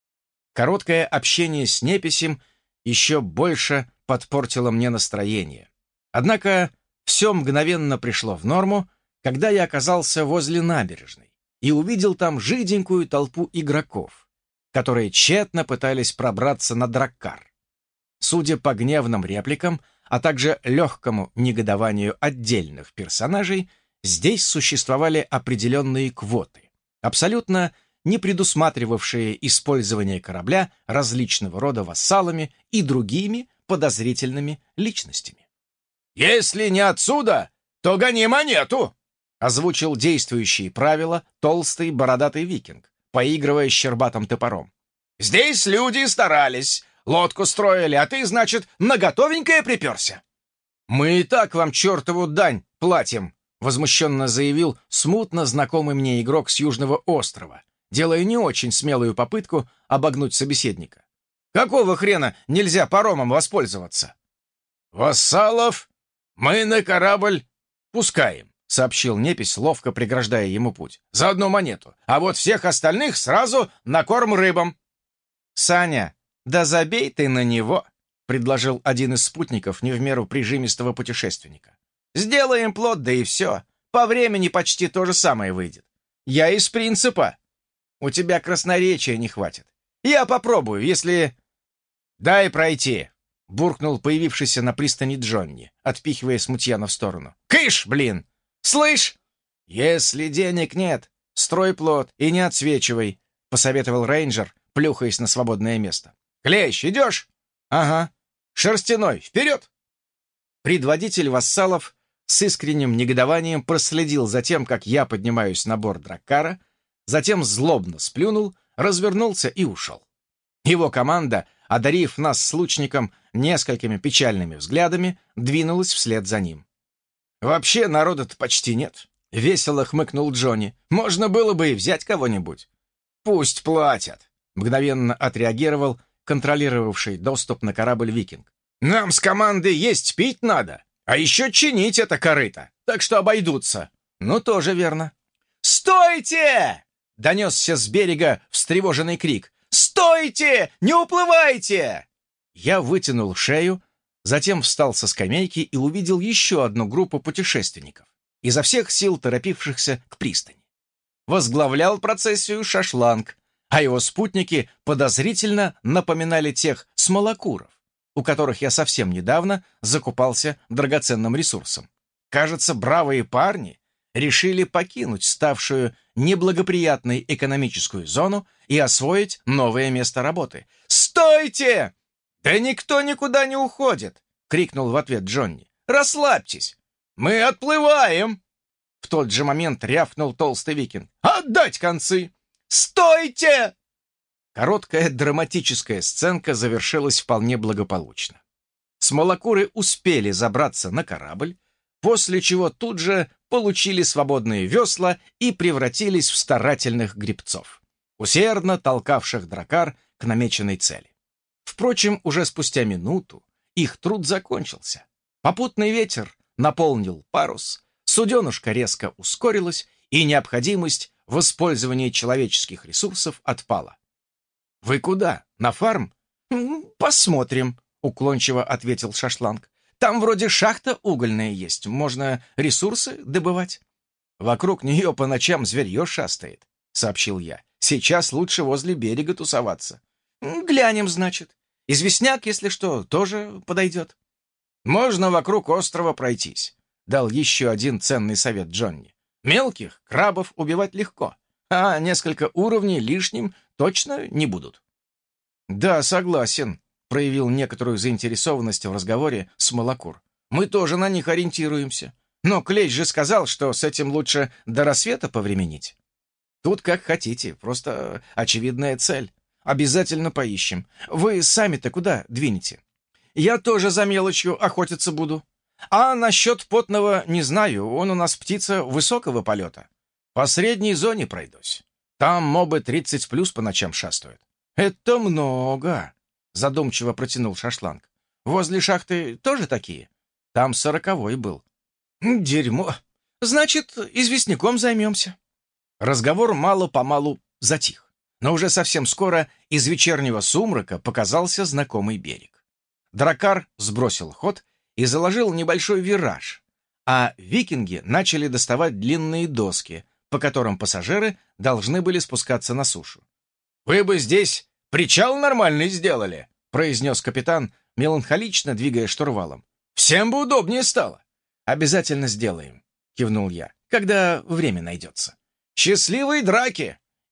Короткое общение с неписем еще больше подпортило мне настроение. Однако все мгновенно пришло в норму, когда я оказался возле набережной и увидел там жиденькую толпу игроков, которые тщетно пытались пробраться на Драккар. Судя по гневным репликам, а также легкому негодованию отдельных персонажей, здесь существовали определенные квоты, абсолютно не предусматривавшие использование корабля различного рода вассалами и другими подозрительными личностями. «Если не отсюда, то гони монету!» озвучил действующие правила толстый бородатый викинг, поигрывая щербатым топором. «Здесь люди старались, лодку строили, а ты, значит, на готовенькое приперся?» «Мы и так вам чертову дань платим», — возмущенно заявил смутно знакомый мне игрок с Южного острова, делая не очень смелую попытку обогнуть собеседника. «Какого хрена нельзя паромом воспользоваться?» «Вассалов мы на корабль пускаем», — сообщил непись, ловко преграждая ему путь. «За одну монету, а вот всех остальных сразу на корм рыбам». «Саня, да забей ты на него», — предложил один из спутников не в меру прижимистого путешественника. «Сделаем плот, да и все. По времени почти то же самое выйдет. Я из принципа. У тебя красноречия не хватит. Я попробую, если...» «Дай пройти», — буркнул появившийся на пристани Джонни, отпихивая смутьяна в сторону. «Кыш, блин! Слышь! Если денег нет, строй плот и не отсвечивай», — посоветовал рейнджер, плюхаясь на свободное место. «Клещ, идешь?» «Ага. Шерстяной, вперед!» Предводитель вассалов с искренним негодованием проследил за тем, как я поднимаюсь на борт драккара, затем злобно сплюнул, развернулся и ушел. Его команда, одарив нас с лучником несколькими печальными взглядами, двинулась вслед за ним. «Вообще народа-то почти нет», — весело хмыкнул Джонни. «Можно было бы и взять кого-нибудь». «Пусть платят», — мгновенно отреагировал контролировавший доступ на корабль «Викинг». «Нам с командой есть пить надо, а еще чинить это корыто, так что обойдутся». «Ну, тоже верно». «Стойте!» — донесся с берега встревоженный крик. «Стойте! Не уплывайте!» Я вытянул шею, затем встал со скамейки и увидел еще одну группу путешественников, изо всех сил торопившихся к пристани. Возглавлял процессию Шашланг, а его спутники подозрительно напоминали тех смолокуров, у которых я совсем недавно закупался драгоценным ресурсом. Кажется, бравые парни решили покинуть ставшую неблагоприятной экономическую зону и освоить новое место работы. «Стойте! Да никто никуда не уходит!» — крикнул в ответ Джонни. «Расслабьтесь! Мы отплываем!» В тот же момент рявкнул толстый викинг. «Отдать концы! Стойте!» Короткая драматическая сценка завершилась вполне благополучно. Смолокуры успели забраться на корабль, после чего тут же получили свободные весла и превратились в старательных гребцов, усердно толкавших драккар к намеченной цели. Впрочем, уже спустя минуту их труд закончился. Попутный ветер наполнил парус, суденушка резко ускорилась, и необходимость в использовании человеческих ресурсов отпала. «Вы куда? На фарм?» «Посмотрим», — уклончиво ответил Шашланг. «Там вроде шахта угольная есть, можно ресурсы добывать». «Вокруг нее по ночам зверье шастает», — сообщил я. «Сейчас лучше возле берега тусоваться». «Глянем, значит. Известняк, если что, тоже подойдет». «Можно вокруг острова пройтись», — дал еще один ценный совет Джонни. «Мелких крабов убивать легко, а несколько уровней лишним точно не будут». «Да, согласен», — проявил некоторую заинтересованность в разговоре Смолокур. «Мы тоже на них ориентируемся. Но Клещ же сказал, что с этим лучше до рассвета повременить». «Тут как хотите, просто очевидная цель. Обязательно поищем. Вы сами-то куда двинете?» «Я тоже за мелочью охотиться буду. А насчет потного не знаю, он у нас птица высокого полета. По средней зоне пройдусь. Там мобы тридцать плюс по ночам шастают». «Это много», — задумчиво протянул Шашланг. «Возле шахты тоже такие? Там сороковой был». «Дерьмо. Значит, известняком займемся». Разговор мало-помалу затих, но уже совсем скоро из вечернего сумрака показался знакомый берег. Драккар сбросил ход и заложил небольшой вираж, а викинги начали доставать длинные доски, по которым пассажиры должны были спускаться на сушу. «Вы бы здесь причал нормальный сделали», — произнес капитан, меланхолично двигая штурвалом. «Всем бы удобнее стало». «Обязательно сделаем», — кивнул я, — «когда время найдется». «Счастливой драки!»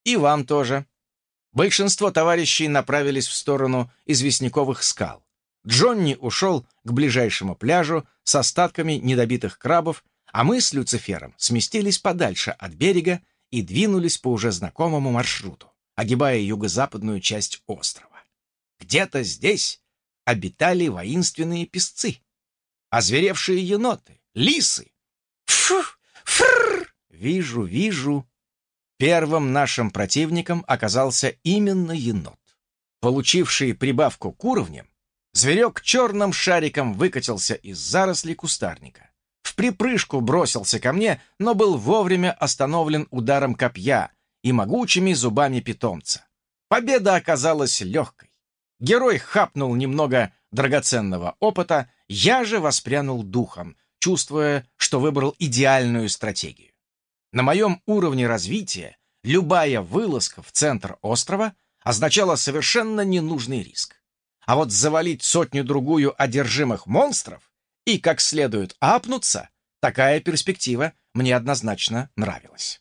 И вам тоже. Большинство товарищей направились в сторону известняковых скал. Джонни ушел к ближайшему пляжу с остатками недобитых крабов, а мы с Люцифером сместились подальше от берега и двинулись по уже знакомому маршруту, огибая юго-западную часть острова. Где-то здесь обитали воинственные песцы, озверевшие еноты, лисы. Фу, фрррр! Вижу, вижу. Первым нашим противником оказался именно енот. Получивший прибавку к уровням, зверек черным шариком выкатился из зарослей кустарника. В припрыжку бросился ко мне, но был вовремя остановлен ударом копья и могучими зубами питомца. Победа оказалась легкой. Герой хапнул немного драгоценного опыта, я же воспрянул духом, чувствуя, что выбрал идеальную стратегию. На моем уровне развития любая вылазка в центр острова означала совершенно ненужный риск. А вот завалить сотню-другую одержимых монстров и как следует апнуться, такая перспектива мне однозначно нравилась.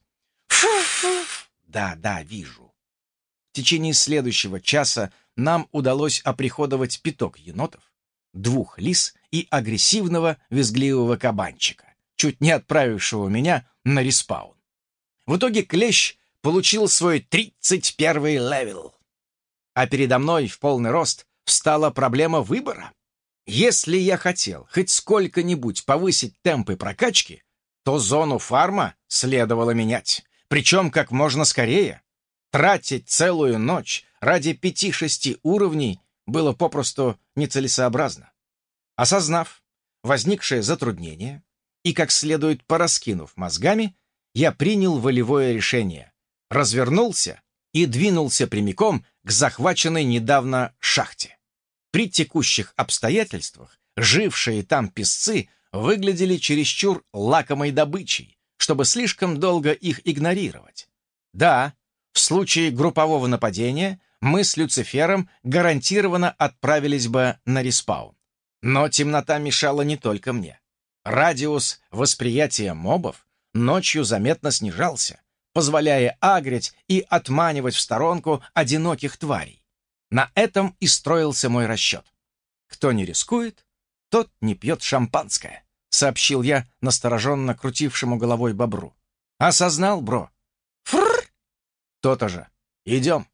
Фу-фу. Да, да, вижу. В течение следующего часа нам удалось оприходовать пяток енотов, двух лис и агрессивного визгливого кабанчика, чуть не отправившего меня на респаун. В итоге клещ получил свой тридцать первый левел. А передо мной в полный рост встала проблема выбора. Если я хотел хоть сколько-нибудь повысить темпы прокачки, то зону фарма следовало менять, причем как можно скорее. Тратить целую ночь ради пяти-шести уровней было попросту нецелесообразно. Осознав возникшее затруднение и как следует пораскинув мозгами, я принял волевое решение, развернулся и двинулся прямиком к захваченной недавно шахте. При текущих обстоятельствах жившие там песцы выглядели чересчур лакомой добычей, чтобы слишком долго их игнорировать. Да, в случае группового нападения мы с Люцифером гарантированно отправились бы на респаун. Но темнота мешала не только мне. Радиус восприятия мобов ночью заметно снижался, позволяя агрить и отманивать в сторонку одиноких тварей. На этом и строился мой расчет. Кто не рискует, тот не пьет шампанское, сообщил я настороженно крутившему головой бобру. Осознал, бро? Фрррр! То-то же. Идем.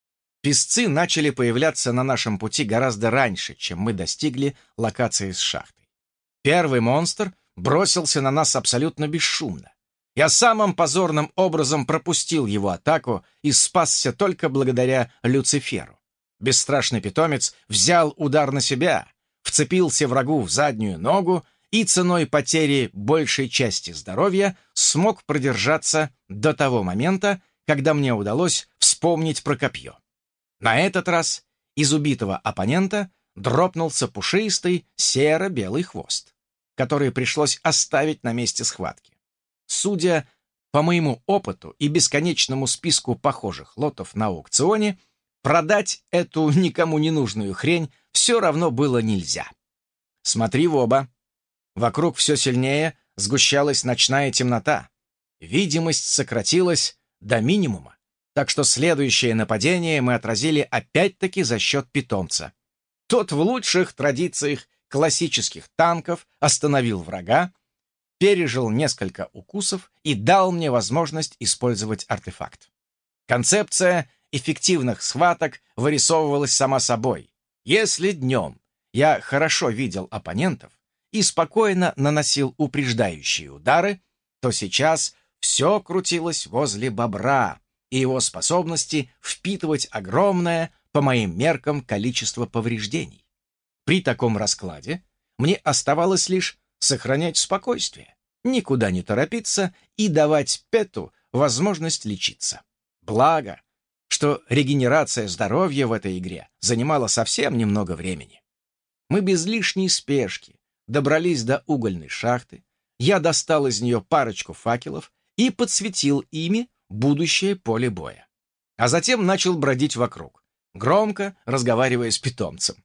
Песцы начали появляться на нашем пути гораздо раньше, чем мы достигли локации с шахтой. Первый монстр бросился на нас абсолютно бесшумно. Я самым позорным образом пропустил его атаку и спасся только благодаря Люциферу. Бесстрашный питомец взял удар на себя, вцепился врагу в заднюю ногу и ценой потери большей части здоровья смог продержаться до того момента, когда мне удалось вспомнить про копье. На этот раз из убитого оппонента дропнулся пушистый серо-белый хвост, который пришлось оставить на месте схватки. Судя по моему опыту и бесконечному списку похожих лотов на аукционе, продать эту никому не нужную хрень все равно было нельзя. Смотри в оба. Вокруг все сильнее сгущалась ночная темнота. Видимость сократилась до минимума, так что следующее нападение мы отразили опять-таки за счет питомца. Тот в лучших традициях классических танков остановил врага, пережил несколько укусов и дал мне возможность использовать артефакт. Концепция эффективных схваток вырисовывалась сама собой. Если днем я хорошо видел оппонентов и спокойно наносил упреждающие удары, то сейчас все крутилось возле бобра и его способности впитывать огромное, по моим меркам, количество повреждений. При таком раскладе мне оставалось лишь сохранять спокойствие, никуда не торопиться и давать Пету возможность лечиться. Благо, что регенерация здоровья в этой игре занимала совсем немного времени. Мы без лишней спешки добрались до угольной шахты, я достал из нее парочку факелов и подсветил ими будущее поле боя. А затем начал бродить вокруг, громко разговаривая с питомцем.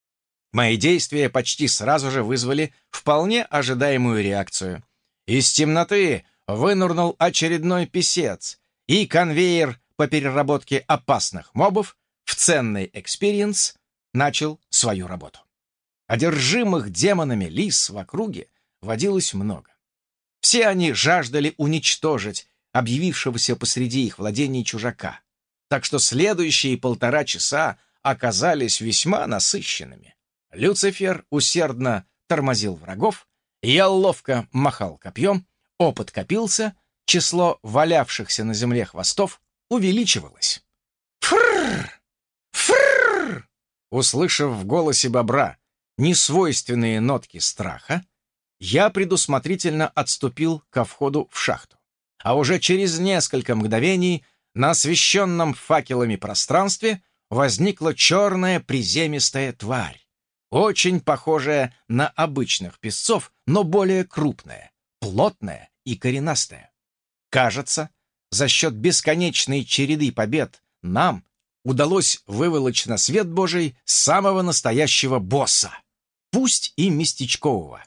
Мои действия почти сразу же вызвали вполне ожидаемую реакцию. Из темноты вынырнул очередной писец, и конвейер по переработке опасных мобов в ценный экспириенс начал свою работу. Одержимых демонами лис в округе водилось много. Все они жаждали уничтожить объявившегося посреди их владений чужака, так что следующие полтора часа оказались весьма насыщенными. Люцифер усердно тормозил врагов, я ловко махал копьем, опыт копился, число валявшихся на земле хвостов увеличивалось. «Фрррр! Фрррр!» Услышав в голосе бобра несвойственные нотки страха, я предусмотрительно отступил ко входу в шахту. А уже через несколько мгновений на освещенном факелами пространстве возникла черная приземистая тварь, очень похожая на обычных песцов, но более крупная, плотная и коренастая. Кажется, за счет бесконечной череды побед нам удалось выволочь на свет Божий самого настоящего босса, пусть и местечкового.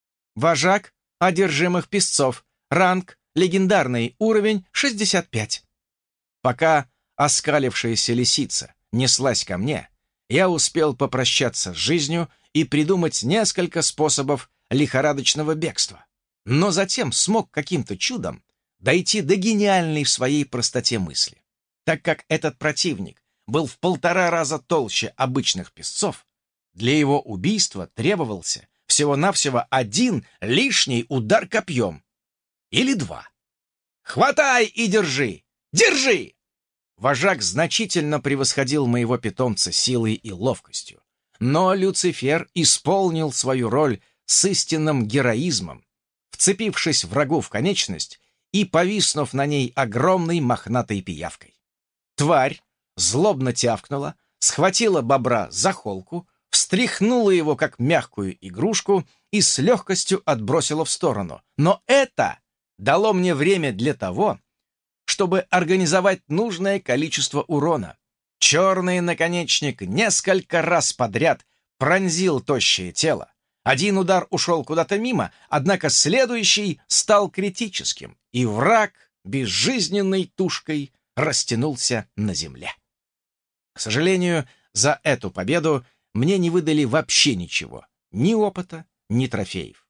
Вожак одержимых песцов, ранг, легендарный уровень шестьдесят пять. Пока оскалившаяся лисица неслась ко мне, я успел попрощаться с жизнью и придумать несколько способов лихорадочного бегства, но затем смог каким-то чудом дойти до гениальной в своей простоте мысли. Так как этот противник был в полтора раза толще обычных песцов, для его убийства требовался всего-навсего один лишний удар копьем. Или два. «Хватай и держи! Держи!» Вожак значительно превосходил моего питомца силой и ловкостью, но Люцифер исполнил свою роль с истинным героизмом, вцепившись врагу в конечность и повиснув на ней огромной мохнатой пиявкой. Тварь злобно тявкнула, схватила бобра за холку, встряхнула его, как мягкую игрушку, и с легкостью отбросила в сторону. Но это дало мне время для того, чтобы организовать нужное количество урона. Черный наконечник несколько раз подряд пронзил тощее тело. Один удар ушел куда-то мимо, однако следующий стал критическим, и враг безжизненной тушкой растянулся на земле. К сожалению, за эту победу мне не выдали вообще ничего. Ни опыта, ни трофеев.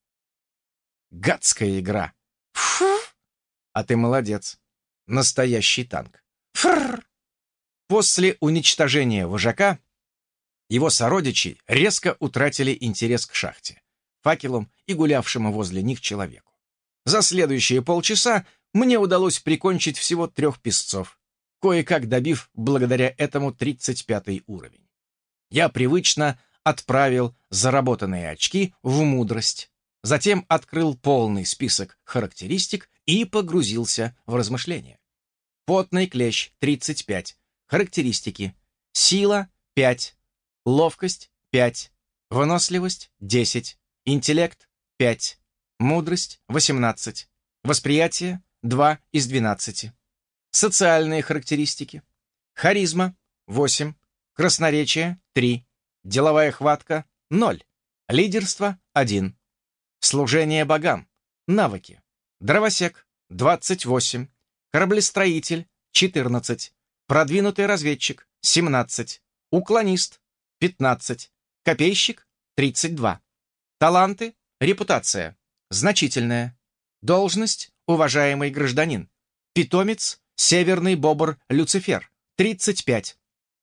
Гадская игра. Фу! А ты молодец. Настоящий танк. Фрррр! После уничтожения вожака его сородичи резко утратили интерес к шахте, факелам и гулявшему возле них человеку. За следующие полчаса мне удалось прикончить всего трех песцов, кое-как добив благодаря этому тридцать пятый уровень. Я привычно отправил заработанные очки в мудрость, затем открыл полный список характеристик и погрузился в размышления. Потный клещ — тридцать пять. Характеристики. Сила — пять. Ловкость — пять. Выносливость — десять. Интеллект — пять. Мудрость — восемнадцать. Восприятие — два из двенадцати. Социальные характеристики. Харизма — восемь. Красноречие — три. Деловая хватка — ноль. Лидерство — один. Служение богам. Навыки. Дровосек — двадцать восемь. Кораблестроитель — четырнадцать. Продвинутый разведчик — семнадцать. Уклонист — пятнадцать. Копейщик — тридцать два. Таланты, репутация — значительная. Должность — уважаемый гражданин. Питомец — северный бобр Люцифер — тридцать пять.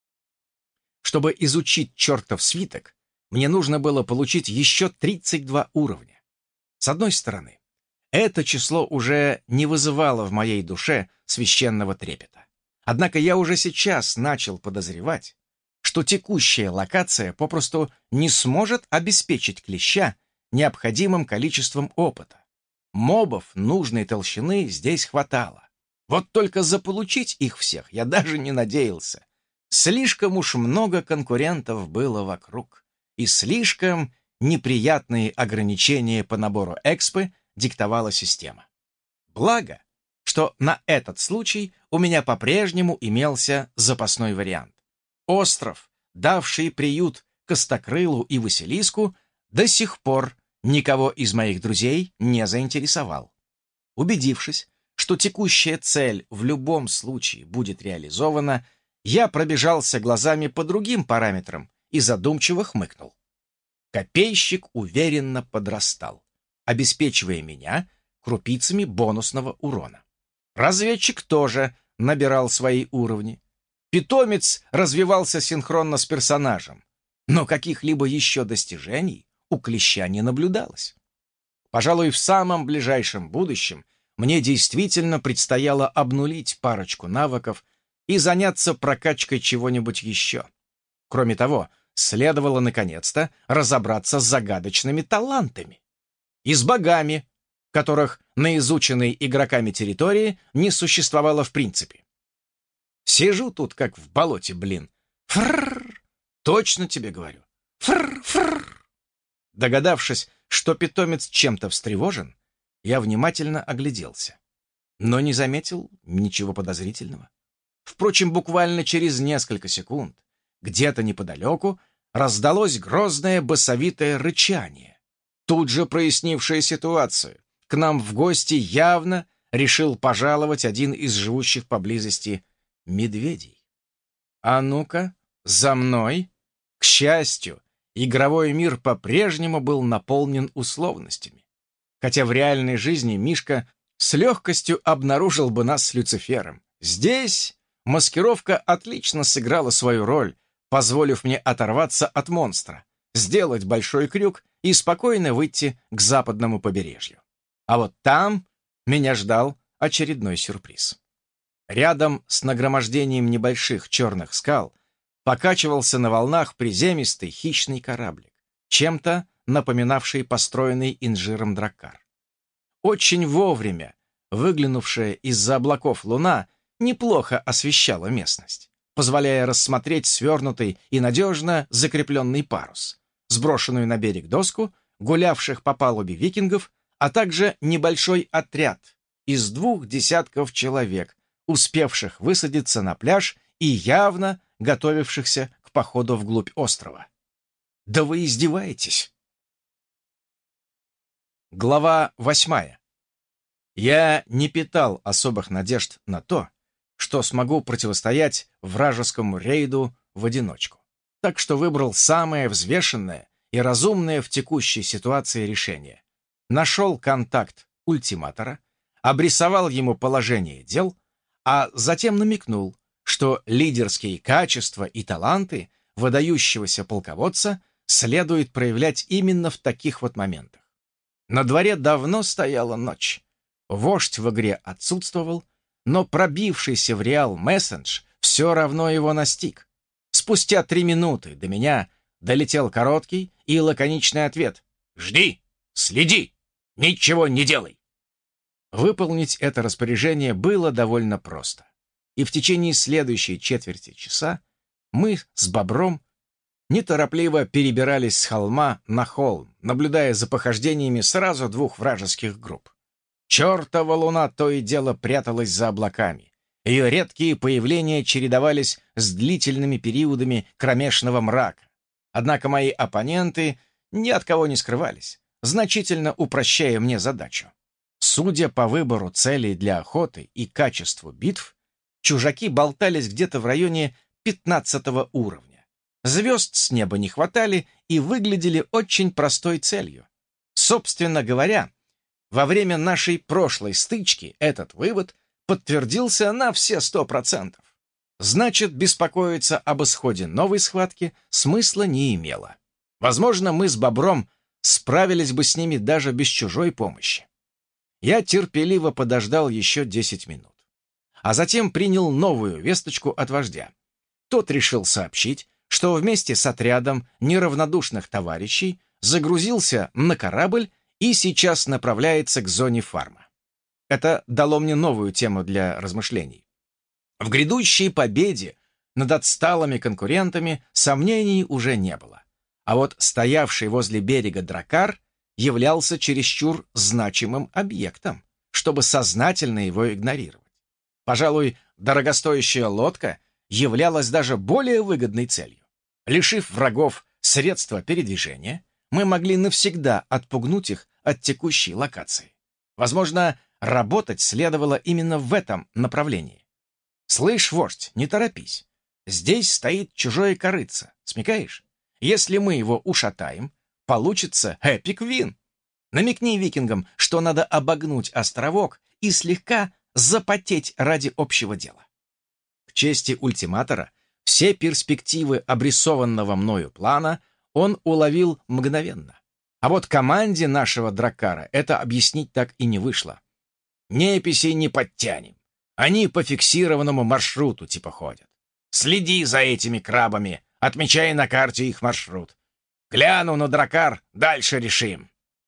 Чтобы изучить чертов свиток, мне нужно было получить еще тридцать два уровня. С одной стороны, это число уже не вызывало в моей душе священного трепета. Однако я уже сейчас начал подозревать, что текущая локация попросту не сможет обеспечить клеща необходимым количеством опыта. Мобов нужной толщины здесь хватало. Вот только заполучить их всех я даже не надеялся. Слишком уж много конкурентов было вокруг, и слишком неприятные ограничения по набору экспы диктовала система. Благо, что на этот случай у меня по-прежнему имелся запасной вариант. Остров, давший приют Костокрылу и Василиску, до сих пор никого из моих друзей не заинтересовал. Убедившись, что текущая цель в любом случае будет реализована, я пробежался глазами по другим параметрам и задумчиво хмыкнул. Копейщик уверенно подрастал, обеспечивая меня крупицами бонусного урона. Разведчик тоже набирал свои уровни. Питомец развивался синхронно с персонажем, но каких-либо еще достижений у клеща не наблюдалось. Пожалуй, в самом ближайшем будущем мне действительно предстояло обнулить парочку навыков и заняться прокачкой чего-нибудь еще. Кроме того, следовало наконец-то разобраться с загадочными талантами и с богами, которых на изученной игроками территории не существовало в принципе. Сижу тут как в болоте, блин. Фрррр! Точно тебе говорю. Фрррр! Догадавшись, что питомец чем-то встревожен, я внимательно огляделся, но не заметил ничего подозрительного. Впрочем, буквально через несколько секунд где-то неподалеку раздалось грозное басовитое рычание, тут же прояснившее ситуацию. К нам в гости явно решил пожаловать один из живущих поблизости медведей. А ну-ка, за мной! К счастью, игровой мир по-прежнему был наполнен условностями, хотя в реальной жизни Мишка с легкостью обнаружил бы нас с Люцифером. Здесь маскировка отлично сыграла свою роль, позволив мне оторваться от монстра, сделать большой крюк и спокойно выйти к западному побережью. А вот там меня ждал очередной сюрприз. Рядом с нагромождением небольших черных скал покачивался на волнах приземистый хищный кораблик, чем-то напоминавший построенный инжиром драккар. Очень вовремя выглянувшая из-за облаков луна неплохо освещала местность, позволяя рассмотреть свернутый и надежно закрепленный парус, сброшенную на берег доску, гулявших по палубе викингов, а также небольшой отряд из двух десятков человек, успевших высадиться на пляж и явно готовившихся к походу вглубь острова. Да вы издеваетесь! Глава восьмая. Я не питал особых надежд на то, что смогу противостоять вражескому рейду в одиночку, так что выбрал самое взвешенное и разумное в текущей ситуации решение. Нашел контакт ультиматора, обрисовал ему положение дел, а затем намекнул, что лидерские качества и таланты выдающегося полководца следует проявлять именно в таких вот моментах. На дворе давно стояла ночь. Вождь в игре отсутствовал, но пробившийся в Реал мессендж все равно его настиг. Спустя три минуты до меня долетел короткий и лаконичный ответ: «Жди, следи, ничего не делай». Выполнить это распоряжение было довольно просто, и в течение следующей четверти часа мы с Бобром неторопливо перебирались с холма на холм, наблюдая за похождениями сразу двух вражеских групп. Чертова луна то и дело пряталась за облаками. Ее редкие появления чередовались с длительными периодами кромешного мрака. Однако мои оппоненты ни от кого не скрывались, значительно упрощая мне задачу. Судя по выбору целей для охоты и качеству битв, чужаки болтались где-то в районе пятнадцатого уровня. Звезд с неба не хватали и выглядели очень простой целью. Собственно говоря, во время нашей прошлой стычки этот вывод подтвердился на все сто процентов. Значит, беспокоиться об исходе новой схватки смысла не имело. Возможно, мы с Бобром справились бы с ними даже без чужой помощи. Я терпеливо подождал еще десять минут, а затем принял новую весточку от вождя. Тот решил сообщить, что вместе с отрядом неравнодушных товарищей загрузился на корабль и сейчас направляется к зоне фарма. Это дало мне новую тему для размышлений. В грядущей победе над отсталыми конкурентами сомнений уже не было. А вот стоявший возле берега драккар являлся чересчур значимым объектом, чтобы сознательно его игнорировать. Пожалуй, дорогостоящая лодка являлась даже более выгодной целью. Лишив врагов средства передвижения, мы могли навсегда отпугнуть их от текущей локации. Возможно, работать следовало именно в этом направлении. «Слышь, вождь, не торопись. Здесь стоит чужое корыце, смекаешь? Если мы его ушатаем, получится эпик-вин. Намекни викингам, что надо обогнуть островок и слегка запотеть ради общего дела». К чести ультиматора, все перспективы обрисованного мною плана он уловил мгновенно. А вот команде нашего драккара это объяснить так и не вышло. «Неписей не подтянем. Они по фиксированному маршруту типа ходят. Следи за этими крабами, отмечай на карте их маршрут. Гляну на драккар, дальше решим».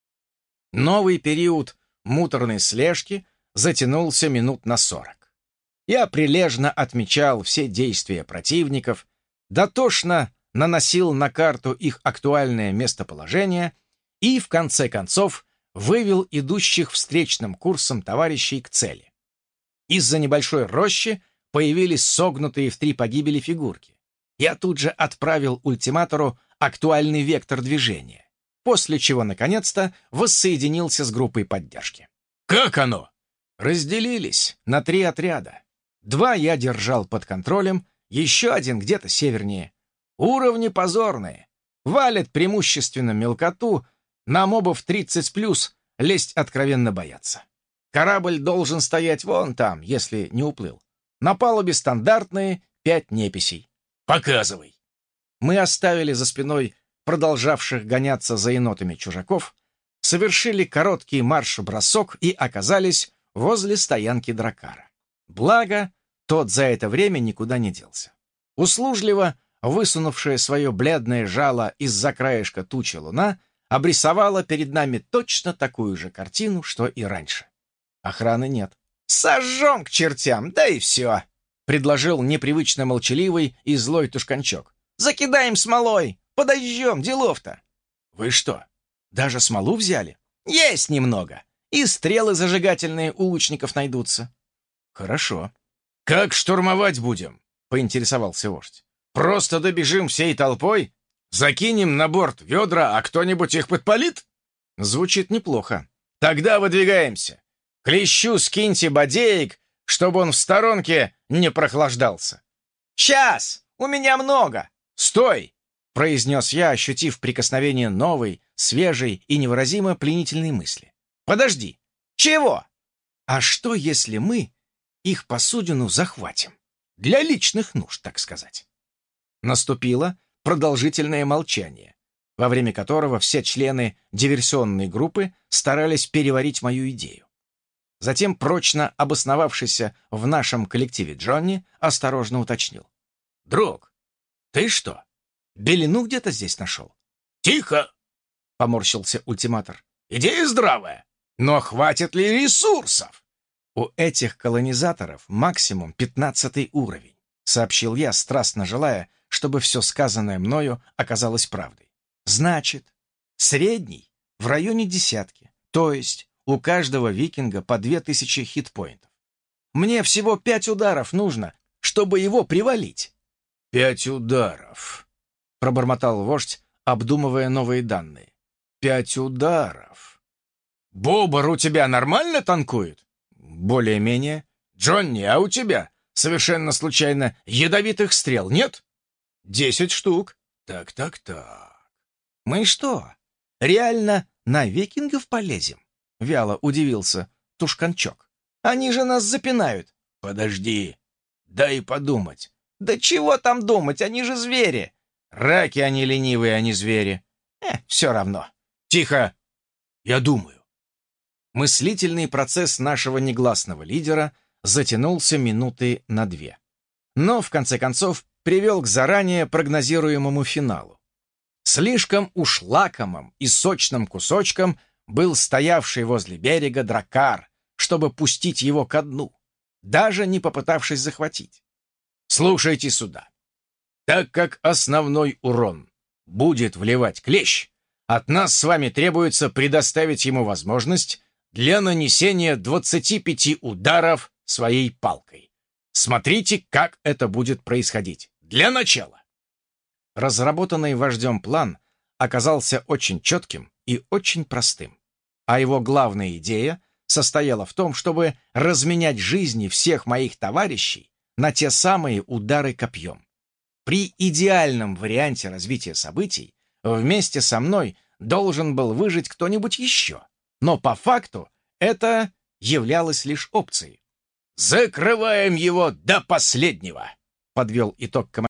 Новый период муторной слежки затянулся минут на сорок. Я прилежно отмечал все действия противников, дотошно наносил на карту их актуальное местоположение и, в конце концов, вывел идущих встречным курсом товарищей к цели. Из-за небольшой рощи появились согнутые в три погибели фигурки. Я тут же отправил ультиматору актуальный вектор движения, после чего, наконец-то, воссоединился с группой поддержки. «Как оно?» Разделились на три отряда. Два я держал под контролем, еще один где-то севернее. Уровни позорные. Валят преимущественно мелкоту, на мобов тридцать плюс лезть откровенно боятся. Корабль должен стоять вон там, если не уплыл. На палубе стандартные пять неписей. «Показывай». Мы оставили за спиной продолжавших гоняться за енотами чужаков, совершили короткий марш-бросок и оказались возле стоянки драккара. Благо, тот за это время никуда не делся. Услужливо высунувшая свое бледное жало из-за краешка тучи луна обрисовала перед нами точно такую же картину, что и раньше. Охраны нет. «Сожжем к чертям, да и все», — предложил непривычно молчаливый и злой тушканчок. «Закидаем смолой, подожжем, делов-то». «Вы что, даже смолу взяли?» «Есть немного. И стрелы зажигательные у лучников найдутся». «Хорошо». «Как штурмовать будем?» — поинтересовался вождь. «Просто добежим всей толпой? Закинем на борт ведра, а кто-нибудь их подпалит?» Звучит неплохо. «Тогда выдвигаемся. Клещу скиньте бодеек, чтобы он в сторонке не прохлаждался». «Сейчас! У меня много!» «Стой!» — произнес я, ощутив прикосновение новой, свежей и невыразимо пленительной мысли. «Подожди! Чего? А что, если мы их посудину захватим? Для личных нужд, так сказать». Наступило продолжительное молчание, во время которого все члены диверсионной группы старались переварить мою идею. Затем прочно обосновавшийся в нашем коллективе Джонни осторожно уточнил. «Друг, ты что, белину где-то здесь нашел?» «Тихо!» — поморщился ультиматор. «Идея здравая, но хватит ли ресурсов?» «У этих колонизаторов максимум пятнадцатый уровень», — сообщил я, страстно желая, чтобы все сказанное мною оказалось правдой. «Значит, средний в районе десятки, то есть у каждого викинга по две тысячи хитпоинтов. Мне всего пять ударов нужно, чтобы его привалить». «Пять ударов», — пробормотал вождь, обдумывая новые данные. «Пять ударов. Бобр у тебя нормально танкует?» «Более-менее». «Джонни, а у тебя совершенно случайно ядовитых стрел нет?» «Десять штук». «Так-так-так». «Мы что, реально на викингов полезем?» — вяло удивился Тушканчок. «Они же нас запинают». «Подожди, дай подумать». «Да чего там думать, они же звери!» «Раки они ленивые, а не звери». «Э, все равно». «Тихо! Я думаю». Мыслительный процесс нашего негласного лидера затянулся минуты на две. Но, в конце концов, привел к заранее прогнозируемому финалу. Слишком уж лакомым и сочным кусочком был стоявший возле берега драккар, чтобы пустить его ко дну, даже не попытавшись захватить. Слушайте сюда. Так как основной урон будет вливать клещ, от нас с вами требуется предоставить ему возможность для нанесения двадцати пяти ударов своей палкой. Смотрите, как это будет происходить. Для начала. Разработанный вождем план оказался очень четким и очень простым, а его главная идея состояла в том, чтобы разменять жизни всех моих товарищей на те самые удары копьем. При идеальном варианте развития событий вместе со мной должен был выжить кто-нибудь еще, но по факту это являлось лишь опцией. «Закрываем его до последнего», — подвел итог командир.